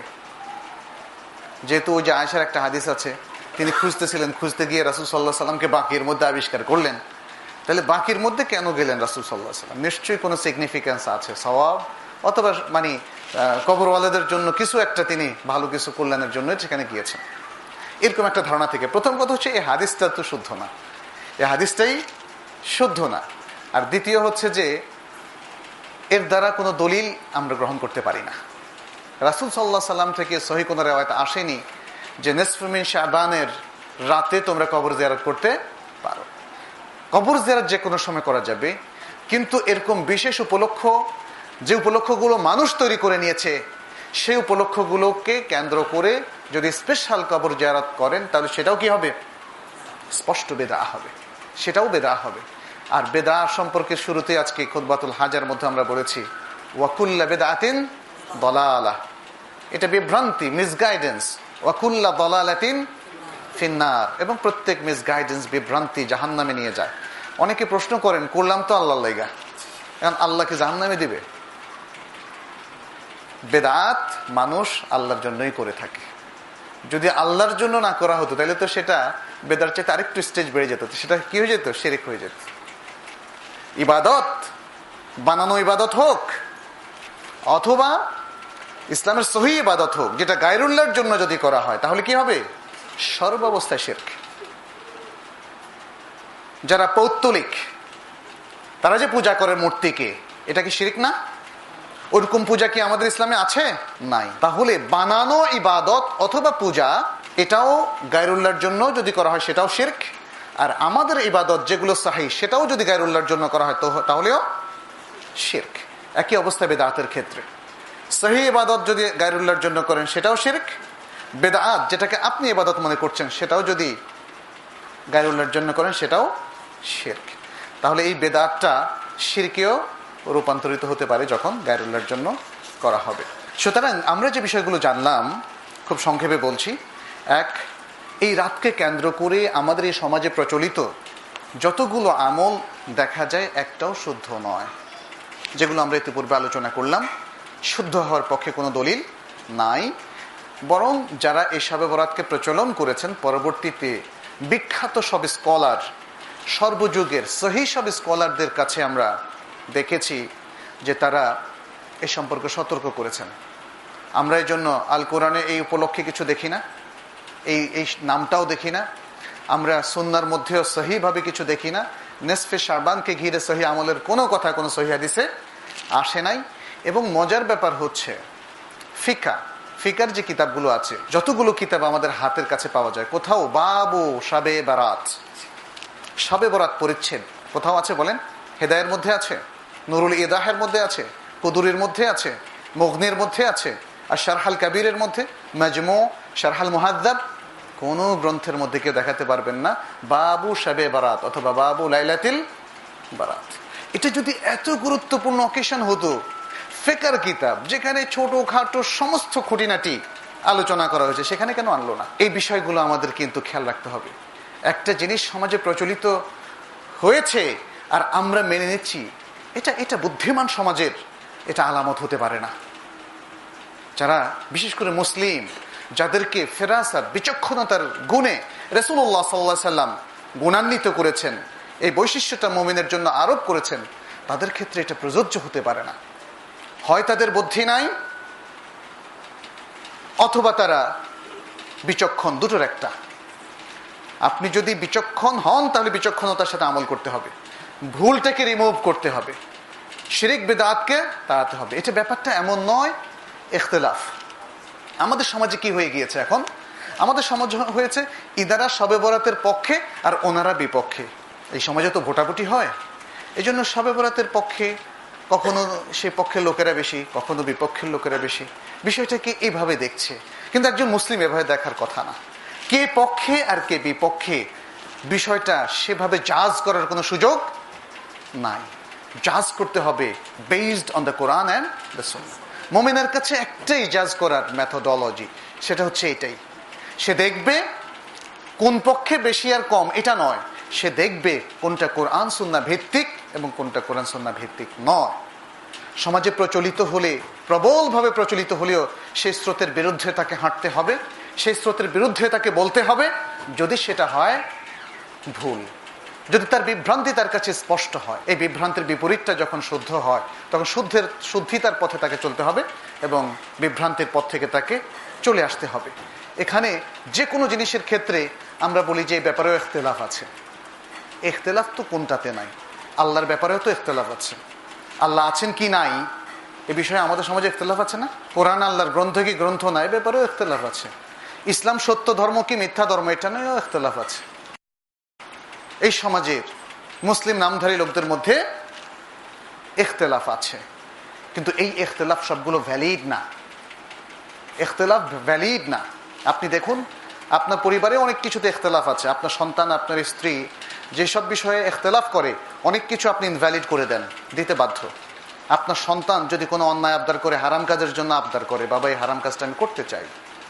S1: যেহেতু ওই যে আয়েশার একটা হাদিস আছে, তিনি খুঁজতেছিলেন, খুঁজতে গিয়ে রাসূল সাল্লাল্লাহু আলাইহি সাল্লামকে বাকির মধ্যে আবিষ্কার করলেন। তাহলে বাকির মধ্যে কেন গেলেন রাসূল সাল্লাল্লাহু আলাইহি সাল্লাম? নিশ্চয়ই কোনো সিগনিফিক্যান্স আছে, সওয়াব অথবা মানে কবরওয়ালাদের জন্য কিছু একটা তিনি ভালো কিছু কল্যাণের জন্য সেখানে গিয়েছেন, এরকম একটা ধারণা থেকে। প্রথম কথা হচ্ছে এই হাদিসটা তো শুদ্ধ না, এই হাদিসটাই শুদ্ধ না। আর দ্বিতীয় হচ্ছে যে এর দ্বারা কোনো দলিল আমরা গ্রহণ করতে পারি না। রাসূল সাল্লাল্লাহু আলাইহি সাল্লাম থেকে সহিহ কোনো রিওয়ায়াত আসেনি যে নিসফু মিন শাবানের রাতে তোমরা কবর জিয়ারত করতে পারো। কবর জিয়ারত যে কোনো সময় করা যাবে, কিন্তু এরকম বিশেষ উপলক্ষ, যে উপলক্ষগুলো মানুষ তৈরি করে নিয়েছে, সেই উপলক্ষগুলোকে কেন্দ্র করে যদি স্পেশাল কবর জিয়ারত করেন তাহলে সেটাও কি হবে? স্পষ্ট বেদাত হবে, সেটাও বেদাত হবে। আর বেদাত সম্পর্কে শুরুতে আজকে খুতবাতুল হাজার মধ্যে আমরা বলেছি ওয়াকুল্লা বেদাতিন দলালাহ, এটা বিভ্রান্তি, মিসগাইডেন্স। ওয়াকুল্লা দলালাতিন ফিন্নার, এবং প্রত্যেক মিসগাইডেন্স, বিভ্রান্তি জাহান্নামে নিয়ে যায়। অনেকে প্রশ্ন করেন করলাম তো আল্লাহর লাইগা, এখন আল্লাহকে জাহান্নামে দিবে? বেদাত মানুষ আল্লাহর জন্যই করে থাকে। যদি আল্লাহর জন্য না করা হতো তাহলে তো সেটা বেদার চাইতে আরেকটু স্টেজ বেড়ে যেত, সেটা কি হয়ে যেত? শিরক হয়ে যেত। ইবাদত বানানো ইবাদত হোক অথবা ইসলামের সহি ইবাদত হোক, যেটা গায়রুল্লাহর জন্য যদি করা হয় তাহলে কি হবে? সর্বাবস্থায় শিরক। যারা পৌত্তলিক, তারা যে পূজা করে মূর্তিকে, এটা কি শিরক না? ওরকম পূজা কি আমাদের ইসলামে আছে? নাই। তাহলে বানানো ইবাদত অথবা পূজা, এটাও গায়রুল্লাহর জন্য যদি করা হয় সেটাও শিরক। আর আমাদের ইবাদত যেগুলো সহিহ সেটাও যদি গায়রুল্লাহর জন্য করা হয় তো তাহলেও শিরক। একই অবস্থা বেদাতের ক্ষেত্রে। সহিহ ইবাদত যদি গায়রুল্লাহর জন্য করেন সেটাও শিরক, বেদাত যেটাকে আপনি ইবাদত মনে করছেন সেটাও যদি গায়রুল্লাহর জন্য করেন সেটাও শিরক। তাহলে এই বেদাতটা শিরকেও রূপান্তরিত হতে পারে যখন গায়রুল্লাহর জন্য করা হবে। সুতরাং আমরা যে বিষয়গুলো জানলাম খুব সংক্ষেপে বলছি। এক, এই রাতকে কেন্দ্র করে আমাদের এই সমাজে প্রচলিত যতগুলো আমল দেখা যায় একটাও শুদ্ধ নয়। যেগুলো আমরা ইতিপূর্বে আলোচনা করলাম, শুদ্ধ হওয়ার পক্ষে কোনো দলিল নাই। বরং যারা এই শবে বরাতকে প্রচলন করেছেন, পরবর্তীতে বিখ্যাত সব স্কলার, সর্বযুগের সহি সব স্কলারদের কাছে আমরা দেখেছি যে তারা এ সম্পর্কে সতর্ক করেছেন। আমরা এই জন্য আল কোরআনে এই উপলক্ষে কিছু দেখি না, এই এই নামটাও দেখি না। আমরা সুন্নার মধ্যেও সহিভাবে কিছু দেখি না। নিসফে শাবানকে ঘিরে সহি আমলের কোনো কথা কোনো সহি হাদিসে আসে নাই। এবং মজার ব্যাপার হচ্ছে ফিকা, ফিকার যে কিতাবগুলো আছে, যতগুলো কিতাব আমাদের হাতের কাছে পাওয়া যায়, কোথাও বাবু শাবে বারাত, শাবে বরাত পরিচ্ছেদ কোথাও আছে বলেন? হেদায়ের মধ্যে আছে, নুরুল ইদাহের মধ্যে আছে, কুদুরের মধ্যে আছে, মুগনির মধ্যে আছে, আর শারহাল কাবীরের মধ্যে, মাজমু, শারহাল মুহাদ্দাব, কোন গ্রন্থের মধ্যে কেউ দেখাতে পারবেন না বাবু শাবে বারাত অথবা বাবু লাইলাতিল বারাত। এটা যদি এত গুরুত্বপূর্ণ অকেশন হতো, ফিকার কিতাব যেখানে ছোট খাটো সমস্ত খুঁটিনাটি আলোচনা করা হয়েছে, সেখানে কেন আনলো না? এই বিষয়গুলো আমাদের কিন্তু খেয়াল রাখতে হবে। একটা জিনিস সমাজে প্রচলিত হয়েছে আর আমরা মেনে নিচ্ছি, এটা এটা বুদ্ধিমান সমাজের এটা আলামত হতে পারে না। যারা বিশেষ করে মুসলিম, যাদেরকে ফেরাসাত, বিচক্ষণতার গুণে রাসূলুল্লাহ সাল্লাল্লাহু আলাইহি সাল্লাম গুণান্বিত করেছেন, এই বৈশিষ্ট্যটা মুমিনের জন্য আরোপ করেছেন, তাদের ক্ষেত্রে এটা প্রযোজ্য হতে পারে না। হয় তাদের বুদ্ধি নাই অথবা তারা বিচক্ষণ, দুটোর একটা। আপনি যদি বিচক্ষণ হন তাহলে বিচক্ষণতার সাথে আমল করতে হবে, ভুলটাকে রিমুভ করতে হবে, শিরিক বিদআতকে তাড়াতে হবে। এটা ব্যাপারটা এমন নয়। ইখতিলাফ আমাদের সমাজে কি হয়ে গিয়েছে এখন? আমাদের সমাজ হয়েছে ইদারা শবে বরাতের পক্ষে আর ওনারা বিপক্ষে। এই সমাজে তো ভোটাভুটি হয়, এই জন্য শবে বরাতের পক্ষে কখনো সে পক্ষের লোকেরা বেশি, কখনো বিপক্ষের লোকেরা বেশি। বিষয়টাকে এইভাবে দেখছে, কিন্তু একজন মুসলিম এভাবে দেখার কথা না। কে পক্ষে আর কে বিপক্ষে বিষয়টা সেভাবে জাজ করার কোনো সুযোগ নাই। জাজ করতে হবে based on the Quran and the sunnah. মুমিনের কাছে একটাই জাজ করার মেথোডোলজি, সেটা হচ্ছে এটাই। সে দেখবে কোন পক্ষে বেশি আর কম, এটা নয়। সে দেখবে কোনটা কোরআন সুন্নাহ ভিত্তিক এবং কোনটা কোরআন সুন্নাহ ভিত্তিক নয়। সমাজে প্রচলিত হলে, প্রবলভাবে প্রচলিত হলেও সেই স্রোতের বিরুদ্ধে তাকে হাঁটতে হবে, সেই স্রোতের বিরুদ্ধে তাকে বলতে হবে। যদি সেটা হয় ভুল, যদি তার বিভ্রান্তি তার কাছে স্পষ্ট হয়, এই বিভ্রান্তির বিপরীতটা যখন শুদ্ধ হয় তখন শুদ্ধের শুদ্ধিতার পথে তাকে চলতে হবে এবং বিভ্রান্তির পথ থেকে তাকে চলে আসতে হবে। এখানে যে কোনো জিনিসের ক্ষেত্রে আমরা বলি যে এই ব্যাপারেও ইখতিলাফ আছে। ইখতিলাফ তো কোনটাতে নাই? আল্লাহর ব্যাপারেও তো ইখতিলাফ আছে। আল্লাহ আছেন কি নাই এ বিষয়ে আমাদের সমাজে ইখতিলাফ আছে না? কোরআন আল্লাহর গ্রন্থ কি গ্রন্থ না এ ব্যাপারেও ইখতিলাফ আছে। ইসলাম সত্য ধর্ম কি মিথ্যা ধর্ম এটা নিয়েও ইখতিলাফ আছে। এই সমাজের মুসলিম নামধারী লোকদের মধ্যে ইখতিলাফ আছে, কিন্তু এই ইখতিলাফ সবগুলো ভ্যালিড না। ইখতিলাফ ভ্যালিড না। আপনি দেখুন, আপনার পরিবারে অনেক কিছুতে ইখতিলাফ আছে, আপনার সন্তান, আপনার স্ত্রী যেসব বিষয়ে ইখতিলাফ করে অনেক কিছু আপনি ইনভ্যালিড করে দেন, দিতে বাধ্য। আপনার সন্তান যদি কোনো অন্যায় আবদার করে, হারাম কাজের জন্য আবদার করে, বাবা এই হারাম কাজটা আমি করতে চাই,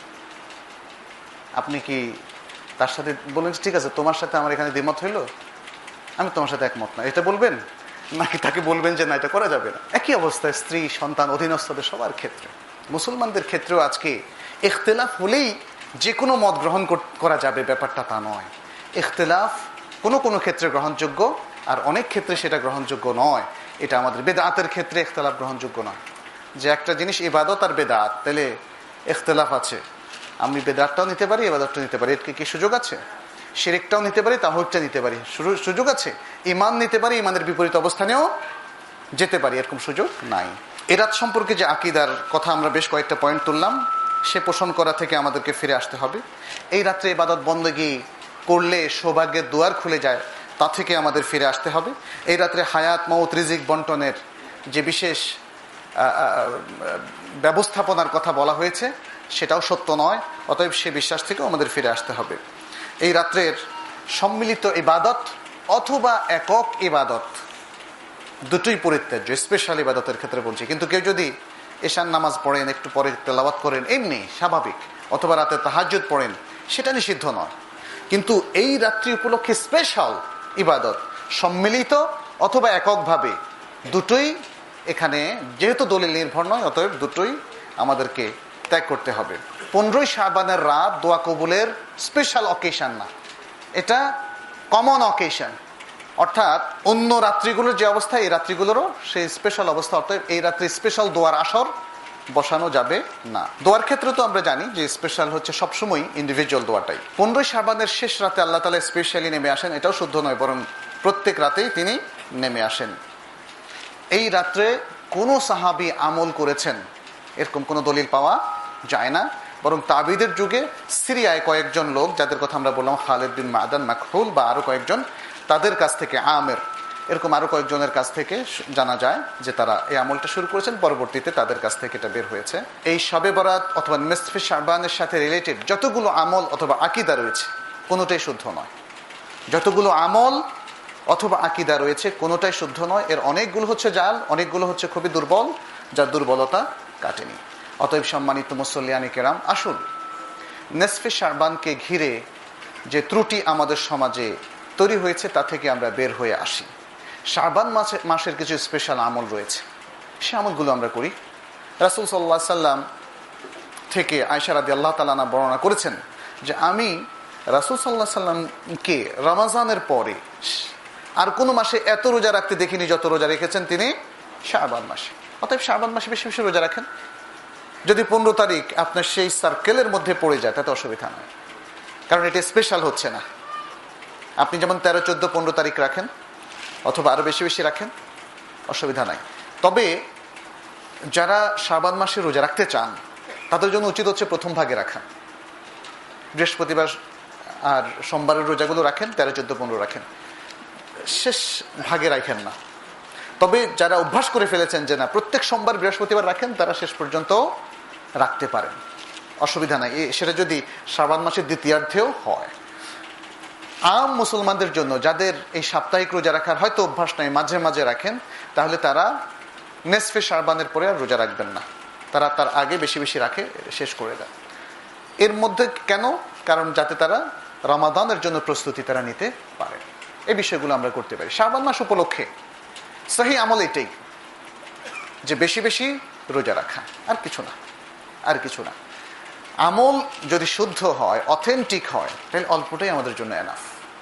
S1: আপনি কি তার সাথে বলবেন ঠিক আছে তোমার সাথে আমার এখানে দ্বিমত হইলো, আমি তোমার সাথে একমত না, এটা বলবেন? নাকি তাকে বলবেন যে না এটা করা যাবে না? একই অবস্থায় স্ত্রী, সন্তান, অধীনস্থদের সবার ক্ষেত্রে, মুসলমানদের ক্ষেত্রেও আজকে ইখতিলাফ হলেই যে কোনো মত গ্রহণ করা যাবে ব্যাপারটা তা নয়। ইখতিলাফ কোনো কোনো ক্ষেত্রে গ্রহণযোগ্য, আর অনেক ক্ষেত্রে সেটা গ্রহণযোগ্য নয়। এটা আমাদের বেদাতের ক্ষেত্রে ইখতিলাফ গ্রহণযোগ্য নয়। যে একটা জিনিস ইবাদত আর বেদাত, তাহলে ইখতিলাফ আছে, আমি বেদাতটাও নিতে পারি, ইবাদতটাও নিতে পারি, এর কি সুযোগ আছে? শিরকটাও নিতে পারি, তাওহীদটা নিতে পারি, সুযোগ আছে? ঈমান নিতে পারি, ঈমানের বিপরীত অবস্থানেও যেতে পারি, এরকম সুযোগ নাই। এ রাত সম্পর্কে যে আকীদার কথা আমরা বেশ কয়েকটা পয়েন্ট তুললাম, সে পোষণ করা থেকে আমাদেরকে ফিরে আসতে হবে। এই রাত্রে ইবাদত বন্দেগী করলে সৌভাগ্যের দুয়ার খুলে যায়, তা থেকে আমাদের ফিরে আসতে হবে। এই রাত্রে হায়াত, মওত, রিজিক বন্টনের যে বিশেষ ব্যবস্থাপনার কথা বলা হয়েছে সেটাও সত্য নয়, অতএব সে বিশ্বাস থেকেও আমাদের ফিরে আসতে হবে। এই রাত্রের সম্মিলিত ইবাদত অথবা একক ইবাদত দুটোই পরিত্যাজ্য, স্পেশাল ইবাদতের ক্ষেত্রে বলছি। কিন্তু কেউ যদি এশার নামাজ পড়েন, একটু পরে তেলাওয়াত করেন, এমনি স্বাভাবিক, অথবা রাতে তাহাজ্জুদ পড়েন, সেটা নিষিদ্ধ নয়। কিন্তু এই রাত্রি উপলক্ষে স্পেশাল ইবাদত সম্মিলিত অথবা এককভাবে দুটোই এখানে যেহেতু দলিল নির্ভর নয়, অতএব দুটোই আমাদেরকে ত্যাগ করতে হবে। পনেরোই শাবানের রাত দোয়া কবুলের স্পেশাল অকেশন না, এটা কমন অকেশন, অর্থাৎ অন্য রাত্রিগুলোর যে অবস্থা এই রাত্রিগুলোরও সেই স্পেশাল অবস্থা। অর্থাৎ এই রাত্রি স্পেশাল দোয়ার আসর বসানো যাবে না। দোয়ার ক্ষেত্রে তো আমরা জানি যে স্পেশাল হচ্ছে সবসময় ইন্ডিভিজুয়াল দোয়াটাই। পনেরোই শাবানের শেষ রাতে আল্লাহ তাআলা স্পেশালি নেমে আসেন, এটাও শুদ্ধ নয়, বরং প্রত্যেক রাতেই তিনি নেমে আসেন। এই রাত্রে কোন সাহাবী আমল করেছেন এরকম কোনো দলিল পাওয়া যায় না, বরং তাবিদের যুগে সিরিয়ায় কয়েকজন লোক, যাদের কথা আমরা বললাম খালিদ বিন মাদান মাকহুল বা আরো কয়েকজন, তাদের কাছ থেকে, আমের, এরকম আরো কয়েকজনের কাছ থেকে জানা যায় যে তারা এই আমলটা শুরু করেছেন, পরবর্তীতে তাদের কাছ থেকে এটা বের হয়েছে। এই শবে বরাত অথবা নিসফে শাবানের সাথে রিলেটেড যতগুলো আমল অথবা আকীদা রয়েছে কোনোটাই শুদ্ধ নয়। যতগুলো আমল অথবা আকীদা রয়েছে কোনোটাই শুদ্ধ নয়, এর অনেকগুলো হচ্ছে জাল, অনেকগুলো হচ্ছে খুবই দুর্বল, যার দুর্বলতা কাটেনি। অতএব সম্মানিত মুসল্লিয়ানে কেরাম, আসুন নিসফে শাবানকে ঘিরে যে ত্রুটি আমাদের সমাজে তৈরি হয়েছে তা থেকে আমরা বের হয়ে আসি। শাবান মাসে মাসের কিছু স্পেশাল আমল রয়েছে, সে আমলগুলো আমরা করি। রাসূল সাল্লাল্লাহু আলাইহি সাল্লাম থেকে আয়েশা রাদিয়াল্লাহু তাআলা আনহা বর্ণনা করেছেন যে আমি রাসূল সাল্লাল্লাহু আলাইহি সাল্লামকে রমজানের পরে আর কোনো মাসে এত রোজা রাখতে দেখিনি যত রোজা রেখেছেন তিনি শাবান মাসে। অতএব শাবান মাসে বেশি বেশি রোজা রাখেন। যদি পনেরো তারিখ আপনার সেই সার্কেলের মধ্যে পড়ে যায় তাতে অসুবিধা নয়, কারণ এটা স্পেশাল হচ্ছে না। আপনি যেমন তেরো, চোদ্দ, পনেরো তারিখ রাখেন অথবা আরো বেশি বেশি রাখেন, অসুবিধা নাই। তবে যারা শাবান মাসে রোজা রাখতে চান তাদের জন্য উচিত হচ্ছে প্রথম ভাগে রাখা। বৃহস্পতিবার আর সোমবারের রোজাগুলো রাখেন, তেরো, চোদ্দ, পনেরো রাখেন, শেষ ভাগে রাখেন না। তবে যারা অভ্যাস করে ফেলেছেন যে না প্রত্যেক সোমবার বৃহস্পতিবার রাখেন, তারা শেষ পর্যন্ত রাখতে পারেন, অসুবিধা নাই, সেটা যদি শাবান মাসের দ্বিতীয়ার্ধেও হয়। আম মুসলমানদের জন্য যাদের এই সাপ্তাহিক রোজা রাখার হয়তো অভ্যাস নাই, মাঝে মাঝে রাখেন, তাহলে তারা নিসফে শাবানের পরে আর রোজা রাখবেন না, তারা তার আগে বেশি বেশি রাখে, শেষ করে দেয়। এর মধ্যে কেন? কারণ যাতে তারা রমাদানের জন্য প্রস্তুতি তারা নিতে পারে। এই বিষয়গুলো আমরা করতে পারি শাবান মাস উপলক্ষে। সহি আমল এটাই যে বেশি বেশি রোজা রাখা, আর কিছু না, আর কিছু না। আমল যদি শুদ্ধ হয়, অথেন্টিক হয়, তাহলে অল্পটাই আমাদের জন্য এনাফ,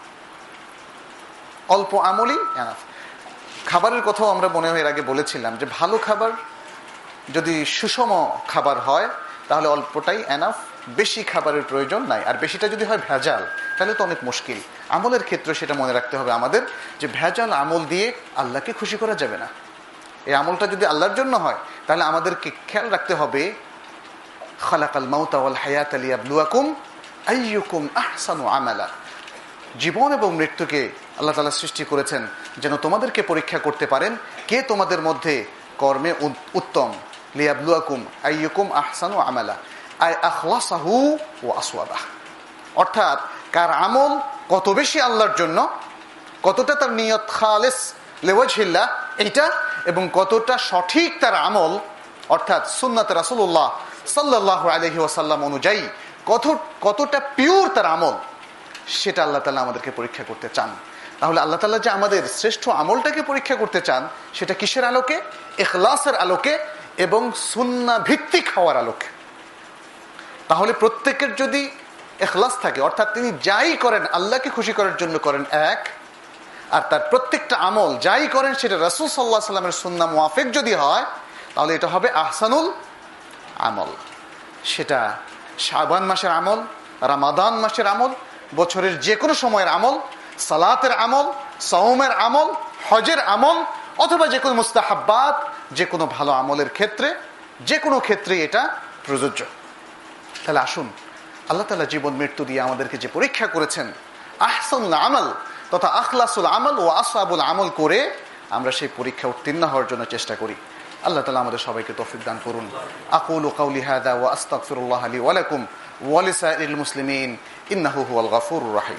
S1: অল্প আমলই এনাফ। খাবারের কথাও আমরা মনে হয় এর আগে বলেছিলাম যে ভালো খাবার যদি সুষম খাবার হয় তাহলে অল্পটাই এনাফ, বেশি খাবারের প্রয়োজন নাই। আর বেশিটা যদি হয় ভেজাল তাহলে তো অনেক মুশকিল। আমলের ক্ষেত্রে সেটা মনে রাখতে হবে আমাদের যে ভেজাল আমল দিয়ে আল্লাহকে খুশি করা যাবে না। এই আমলটা যদি আল্লাহর জন্য হয়, তাহলে আমাদেরকে খেয়াল রাখতে হবে, খালাকাল মাউতা ওয়াল হায়াতা লিয়াবলুয়াকুম আইয়ুকুম আহসানু আমালা। জীবন এবং মৃত্যুকে আল্লাহ তাআলা সৃষ্টি করেছেন যেন তোমাদেরকে পরীক্ষা করতে পারেন কে তোমাদের মধ্যে কর্মে উত্তম। লিয়াবলুয়াকুম আইয়ুকুম আহসানু আমালা আই আখলাসাহু ওয়া আসওয়াবাহ, অর্থাৎ কার আমল কত বেশি আল্লাহর জন্য, কতটা তার নিয়ত খালেস লিওয়াজহিল্লাহ এইটা, এবং কতটা সঠিক তার আমল, অর্থাৎ সুন্নাত রাসূলুল্লাহ সাল্লাল্লাহু আলাইহি ওয়াসাল্লাম অনুযায়ী কত কতটা পিওর তার আমল, সেটা আল্লাহ তাআলা আমাদেরকে পরীক্ষা করতে চান। তাহলে আল্লাহ তাআলা যে আমাদের শ্রেষ্ঠ আমলটাকে পরীক্ষা করতে চান, সেটা কিসের আলোকে? ইখলাসের আলোকে এবং সুন্নাহ ভিত্তিক হওয়ার আলোকে। তাহলে প্রত্যেকের যদি ইখলাস থাকে, অর্থাৎ তিনি যাই করেন আল্লাহকে খুশি করার জন্য করেন এক, আর তার প্রত্যেকটা আমল যাই করেন সেটা রাসূল সাল্লাল্লাহু আলাইহি ওয়াসাল্লামের সুন্নাহ মুওয়াফিক যদি হয়, তাহলে এটা হবে আহসানুল আমল। সেটা শাবান মাসের আমল, রমাদান মাসের আমল, বছরের যে কোনো সময়ের আমল, সালাতের আমল, সাওমের আমল, হজের আমল, অথবা যে কোনো মুস্তাহাব্বাত, যে কোনো ভালো আমলের ক্ষেত্রে, যে কোনো ক্ষেত্রে এটা প্রযোজ্য। তাহলে আসুন, আল্লাহ তাআলা জীবন মৃত্যু দিয়ে আমাদেরকে যে পরীক্ষা করেছেন, আহসানুল আমল তথা আখলাসুল আমল ও আসওয়াবুল আমল করে আমরা সেই পরীক্ষা উত্তীর্ণ হওয়ার জন্য চেষ্টা করি। আল্লাহ তাআলা আমাদের সবাইকে তৌফিক দান করুন। আকুলু কাউলি হাযা ওয়া আস্তাগফিরুল্লাহ লি ওয়া লাকুম ওয়া লিসাইরিল মুসলিমিন ইন্নাহু হুয়াল গফুরুর রহিম।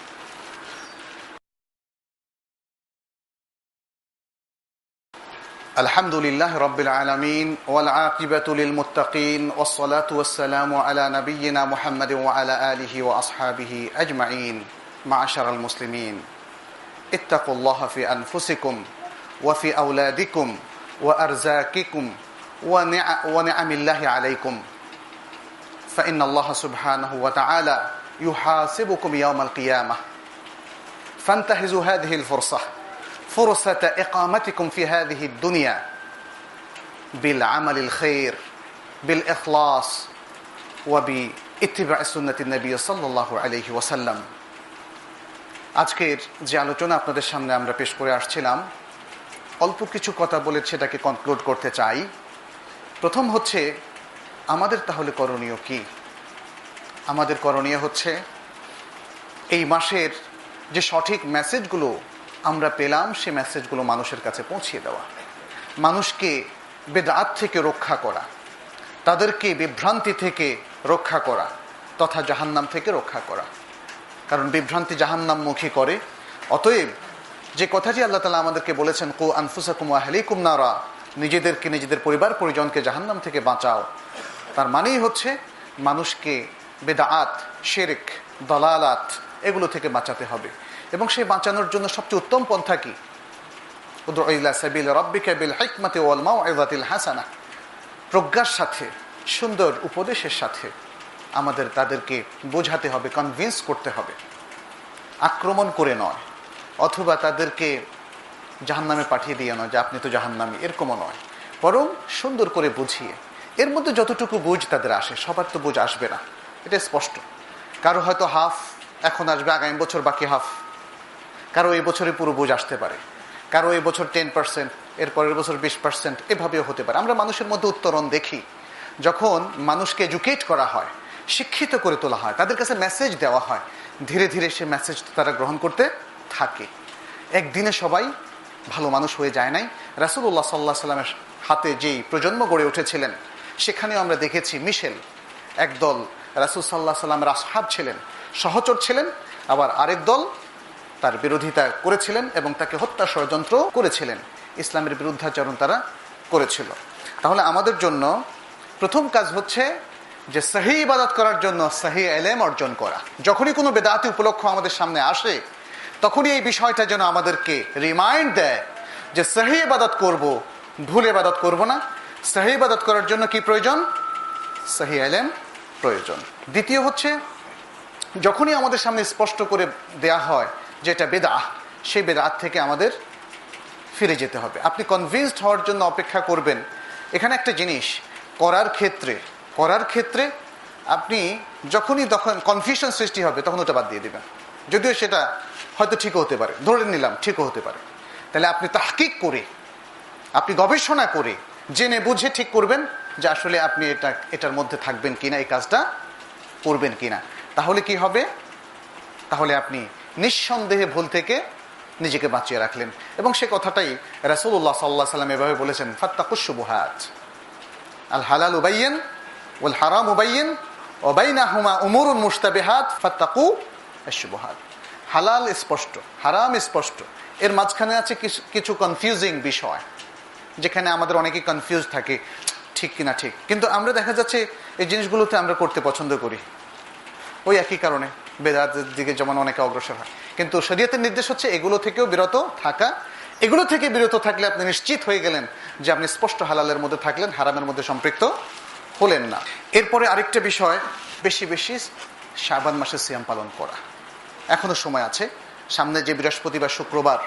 S1: আলহামদুলিল্লাহ রাব্বিল আলামিন ওয়াল আকিবাতু লিল মুত্তাকিন ওয়াস সালাতু ওয়াস সালামু আলা নাবিয়্যিনা মুহাম্মাদিন ওয়া আলা আলিহি ওয়া আসহাবিহি আজমাইন। মা'আশারাল মুসলিমিন, ইত্তাকুল্লাহা ফি আনফুসিকুম ওয়া ফি আওলাদিকুম ওয়া আরযাকিকুম ওয়া নি'আমিল্লাহি আলাইকুম ফাইন্নাল্লাহা সুবহানাহু ওয়া তাআলা ইউহাসিবুকুম ইয়াওমাল কিয়ামাহ ফান্তাহিজু হাযিহিল ফুরসাহ فرصة إقامتكم في هذه الدنيا بالعمل الخير بالإخلاص وباتباع سنة النبي صلى الله عليه وسلم। আজকের যে আলোচনা আপনাদের সামনে আমরা পেশ করে আসছিলাম, অল্প কিছু কথা বলে সেটাকে কনক্লুড করতে চাই। প্রথম হচ্ছে, আমাদের তাহলে করণীয় কি? আমাদের করণীয় হচ্ছে এই মাসের যে সঠিক মেসেজগুলো আমরা পেলাম, সে মেসেজগুলো মানুষের কাছে পৌঁছিয়ে দেওয়া, মানুষকে বেদাত থেকে রক্ষা করা, তাদেরকে বিভ্রান্তি থেকে রক্ষা করা তথা জাহান্নাম থেকে রক্ষা করা। কারণ বিভ্রান্তি জাহান্নামমুখী করে। অতএব যে কথাটি আল্লাহ তাআলা আমাদেরকে বলেছেন, কু আনফুসাকুম ওয়া আহলিকুম নারা, নিজেদেরকে নিজেদের পরিবার পরিজনকে জাহান্নাম থেকে বাঁচাও, তার মানেই হচ্ছে মানুষকে বেদাত, শিরক, দালালাত এগুলো থেকে বাঁচাতে হবে। এবং সেই বাঁচানোর জন্য সবচেয়ে উত্তম পন্থা কি? উদউ ইলা সাবিল রাব্বিকা বিল হিকমাতি ওয়াল মাউইযাতিল হাসানাহ, প্রজ্ঞার সাথে, সুন্দর উপদেশের সাথে আমাদের তাদেরকে বোঝাতে হবে, কনভিন্স করতে হবে। আক্রমণ করে নয়, অথবা তাদেরকে জাহান্নামে পাঠিয়ে দিয়ে নয় যে আপনি তো জাহান্নামী, এরকমও নয়, বরং সুন্দর করে বুঝিয়ে, এর মধ্যে যতটুকু বুঝ তাদের আসে, সবার তো বুঝ আসবে না, এটা স্পষ্ট। কারো হয়তো হাফ এখন আসবে, আগামী বছর বাকি হাফ, কারো এই বছরে পুরো বুঝ আসতে পারে, কারো এই বছর টেন পার্সেন্ট, এর পরের বছর বিশ পার্সেন্ট, এভাবেও হতে পারে। আমরা মানুষের মধ্যে উত্তরণ দেখি, যখন মানুষকে এডুকেট করা হয়, শিক্ষিত করে তোলা হয়, তাদের কাছে মেসেজ দেওয়া হয়, ধীরে ধীরে সে মেসেজ তারা গ্রহণ করতে থাকে। একদিনে সবাই ভালো মানুষ হয়ে যায় নাই। রাসূলুল্লাহ সাল্লাল্লাহু আলাইহি সাল্লামের হাতে যেই প্রজন্ম গড়ে উঠেছিলেন, সেখানেও আমরা দেখেছি মিশেল একদল রাসূল সাল্লাল্লাহু আলাইহি সাল্লামের আসহাব ছিলেন, সহচর ছিলেন, আবার আরেক দল তার বিরোধিতা করেছিলেন এবং তাকে হত্যা ষড়যন্ত্র করেছিলেন, ইসলামের বিরুদ্ধাচরণ তারা করেছিল। তাহলে আমাদের জন্য প্রথম কাজ হচ্ছে যে সহি ইবাদত করার জন্য সহি ইলম অর্জন করা। যখনই কোনো বেদাতি উপলক্ষ আমাদের সামনে আসে, তখনই এই বিষয়টা যেন আমাদেরকে রিমাইন্ড দেয় যে সহি ইবাদত করব, ভুল ইবাদত করব না। সহি ইবাদত করার জন্য কি প্রয়োজন? সহি ইলম প্রয়োজন। দ্বিতীয় হচ্ছে, যখনই আমাদের সামনে স্পষ্ট করে দেয়া হয় যে এটা বেদাত, সেই বেদাত থেকে আমাদের ফিরে যেতে হবে। আপনি কনভিন্সড হওয়ার জন্য অপেক্ষা করবেন। এখানে একটা জিনিস করার ক্ষেত্রে করার ক্ষেত্রে আপনি যখনই তখন কনফিউশন সৃষ্টি হবে, তখন ওটা বাদ দিয়ে দেবেন, যদিও সেটা হয়তো ঠিকও হতে পারে, ধরে নিলাম ঠিকও হতে পারে। তাহলে আপনি তাহকিক করে আপনি গবেষণা করে জেনে বুঝে ঠিক করবেন যে আসলে আপনি এটা এটার মধ্যে থাকবেন কিনা, এই কাজটা করবেন কিনা। তাহলে কি হবে? তাহলে আপনি নিঃসন্দেহে ভুল থেকে নিজেকে বাঁচিয়ে রাখলেন। এবং সে কথাটাই রাসূলুল্লাহ সাল্লাল্লাহু আলাইহি ওয়াসাল্লাম এভাবে বলেছেন, ফাত্তাকুশ শুবুহাত, আল হালালু বাইয়িন ওয়াল হারামু বাইয়িন ওয়া বাইনাহুমা উমুরুন মুশতাবিহাত ফাত্তাকু আশ-শুবুহাত। হালাল স্পষ্ট, হারাম স্পষ্ট, এর মাঝখানে আছে কিছু কনফিউজিং বিষয়, যেখানে আমাদের অনেকেই কনফিউজ থাকে ঠিক কিনা ঠিক। কিন্তু আমরা দেখা যাচ্ছে এই জিনিসগুলোতে আমরা করতে পছন্দ করি, ওই একই কারণে বেদাতের দিকে যেমন অনেকে অগ্রসর হয়। কিন্তু শরীয়তের নির্দেশ হচ্ছে এগুলো থেকেও বিরত থাকা। এগুলো থেকে বিরত থাকলে আপনি নিশ্চিত হয়ে গেলেন যে আপনি স্পষ্ট হালালের মধ্যে থাকলেন, হারামের মধ্যে সম্পৃক্ত হলেন না। এরপরে আরেকটা বিষয়, বেশি বেশি শাবান মাসে সিয়াম পালন করা। এখনো সময় আছে, সামনে যে বৃহস্পতিবার শুক্রবার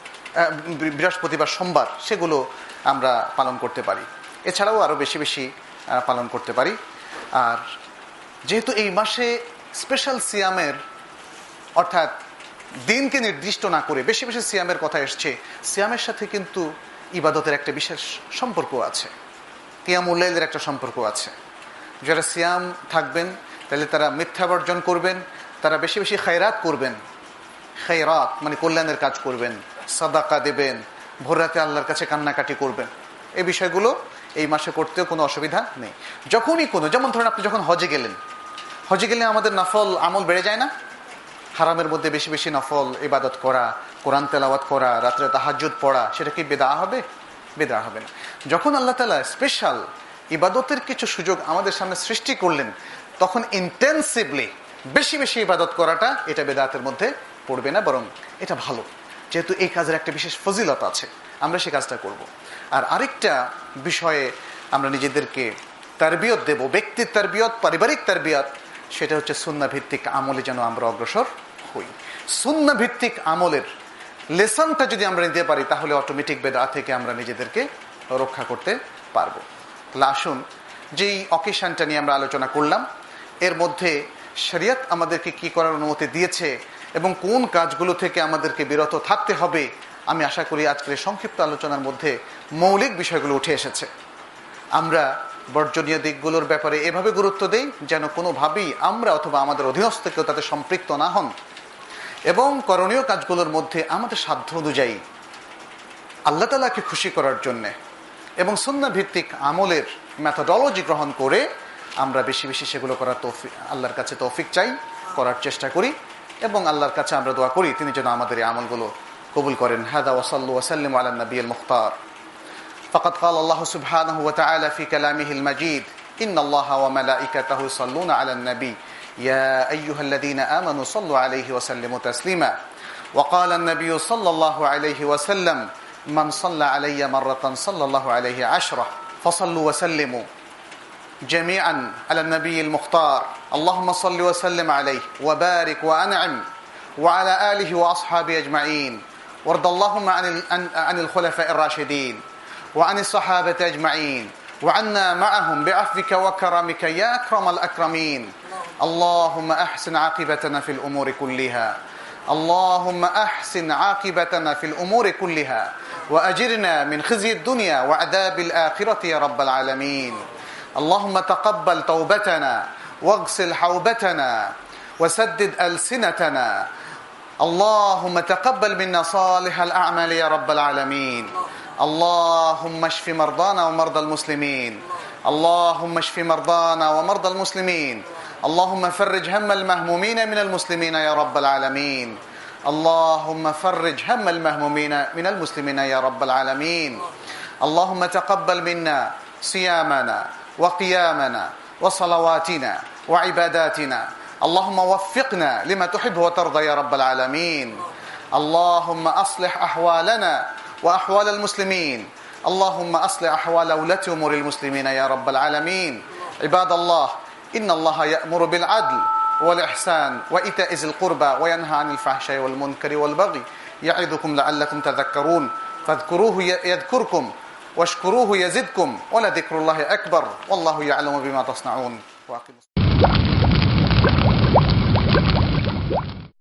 S1: বৃহস্পতিবার সোমবার সেগুলো আমরা পালন করতে পারি। এছাড়াও আরো বেশি বেশি পালন করতে পারি। আর যেহেতু এই মাসে স্পেশাল সিয়ামের, অর্থাৎ দিনকে নির্দিষ্ট না করে বেশি বেশি সিয়ামের কথা এসছে, সিয়ামের সাথে কিন্তু ইবাদতের একটা বিশেষ সম্পর্ক আছে, কিয়ামুল লাইলের একটা সম্পর্ক আছে। যারা সিয়াম থাকবেন তাহলে তারা মিথ্যা বর্জন করবেন, তারা বেশি বেশি খায়রাত করবেন, খায়রাত মানে কল্যাণের কাজ করবেন, সাদাকা দেবেন, ভোর রাতে আল্লাহর কাছে কান্নাকাটি করবেন। এই বিষয়গুলো এই মাসে করতেও কোনো অসুবিধা নেই। যখনই কোনো, যেমন ধরেন আপনি যখন হজে গেলেন, হজে গেলে আমাদের নফল আমল বেড়ে যায় না? হারামের মধ্যে বেশি বেশি নফল ইবাদত করা, কোরআন তেলাওয়াত করা, রাত্রে তাহাজ্জুদ পড়া, সেটা কি বেদা হবে? বেদা হবে না। যখন আল্লাহ তাআলা স্পেশাল ইবাদতের কিছু সুযোগ আমাদের সামনে সৃষ্টি করলেন, তখন ইন্টেন্সিভলি বেশি বেশি ইবাদত করাটা এটা বেদাতের মধ্যে পড়বে না, বরং এটা ভালো। যেহেতু এই কাজের একটা বিশেষ ফজিলত আছে, আমরা সেই কাজটা করব। আর আরেকটা বিষয়ে আমরা নিজেদেরকে তারবিয়ত দেব, ব্যক্তির তারবিয়ত, পারিবারিক তারবিয়ত, সেটা হচ্ছে সুন্নাহ ভিত্তিক আমলে যেন আমরা অগ্রসর হই। সুন্নাহ ভিত্তিক আমলের লেসনটা যদি আমরা নিতে পারি, তাহলে অটোমেটিক বেদাত থেকে আমরা নিজেদেরকে রক্ষা করতে পারবো। তাহলে আসুন, যেই অকেশনটা নিয়ে আমরা আলোচনা করলাম, এর মধ্যে শরীয়ত আমাদেরকে কি করার অনুমতি দিয়েছে এবং কোন কাজগুলো থেকে আমাদেরকে বিরত থাকতে হবে, আমি আশা করি আজকের সংক্ষিপ্ত আলোচনার মধ্যে মৌলিক বিষয়গুলো উঠে এসেছে। আমরা বর্জনীয় দিকগুলোর ব্যাপারে এভাবে গুরুত্ব দেই যেন কোনোভাবেই আমরা অথবা আমাদের অধীনস্থ কেউ তাতে সম্পৃক্ত না হন, এবং করণীয় কাজগুলোর মধ্যে আমাদের সাধ্য অনুযায়ী আল্লাহ তাআলাকে খুশি করার জন্যে এবং সুন্নাহ ভিত্তিক আমলের মেথোডোলজি গ্রহণ করে আমরা বেশি বেশি সেগুলো করার তৌফিক, আল্লাহর কাছে তৌফিক চাই, করার চেষ্টা করি, এবং আল্লাহর কাছে আমরা দোয়া করি তিনি যেন আমাদের এই আমলগুলো কবুল করেন। হাদা ওয়া সাল্লু ওয়া সাল্লিমু আলা নবিয়িল মুখতার। فقد قال الله سبحانه وتعالى في كلامه المجيد: إن الله وملائكته يصلون على النبي يا أيها الذين آمنوا صلوا عليه وسلموا تسليما. وقال النبي صلى الله عليه وسلم: من صلى علي مرة صلى الله عليه عشرة. فصلوا وسلموا جميعا على النبي المختار. اللهم صل وسلم عليه وبارك وأنعم وعلى آله وأصحابه أجمعين. وارض اللهم عن عن الخلفاء الراشدين وعن الصحابة أجمعين وعنا معهم بعفوك وكرمك يا أكرم الأكرمين. اللهم أحسن عاقبتنا في الأمور كلها. اللهم أحسن عاقبتنا في الأمور كلها وأجرنا من خزي الدنيا وعذاب الآخرة يا رب العالمين. اللهم تقبل توبتنا واغسل حوبتنا وسدد ألسنتنا. اللهم تقبل منا صالح الأعمال يا رب العالمين. اللهم اشف مرضانا ومرضى المسلمين. اللهم اشف مرضانا ومرضى المسلمين. اللهم فرج هم المهمومين من المسلمين يا رب العالمين. اللهم فرج هم المهمومين من المسلمين يا رب العالمين. اللهم تقبل منا صيامنا وقيامنا وصلواتنا وعباداتنا. اللهم وفقنا لما تحب وترضى يا رب العالمين. اللهم أصلح أحوالنا وأحوال المسلمين. اللهم أصلح أحوال ولاة أمور المسلمين يا رب العالمين. عباد الله، إن الله يأمر بالعدل والإحسان وإيتاء ذي القربى وينهى عن الفحشاء والمنكر والبغي يعظكم لعلكم تذكرون. فاذكروه يذكركم واشكروه يزدكم ولذكر الله أكبر والله يعلم بما تصنعون.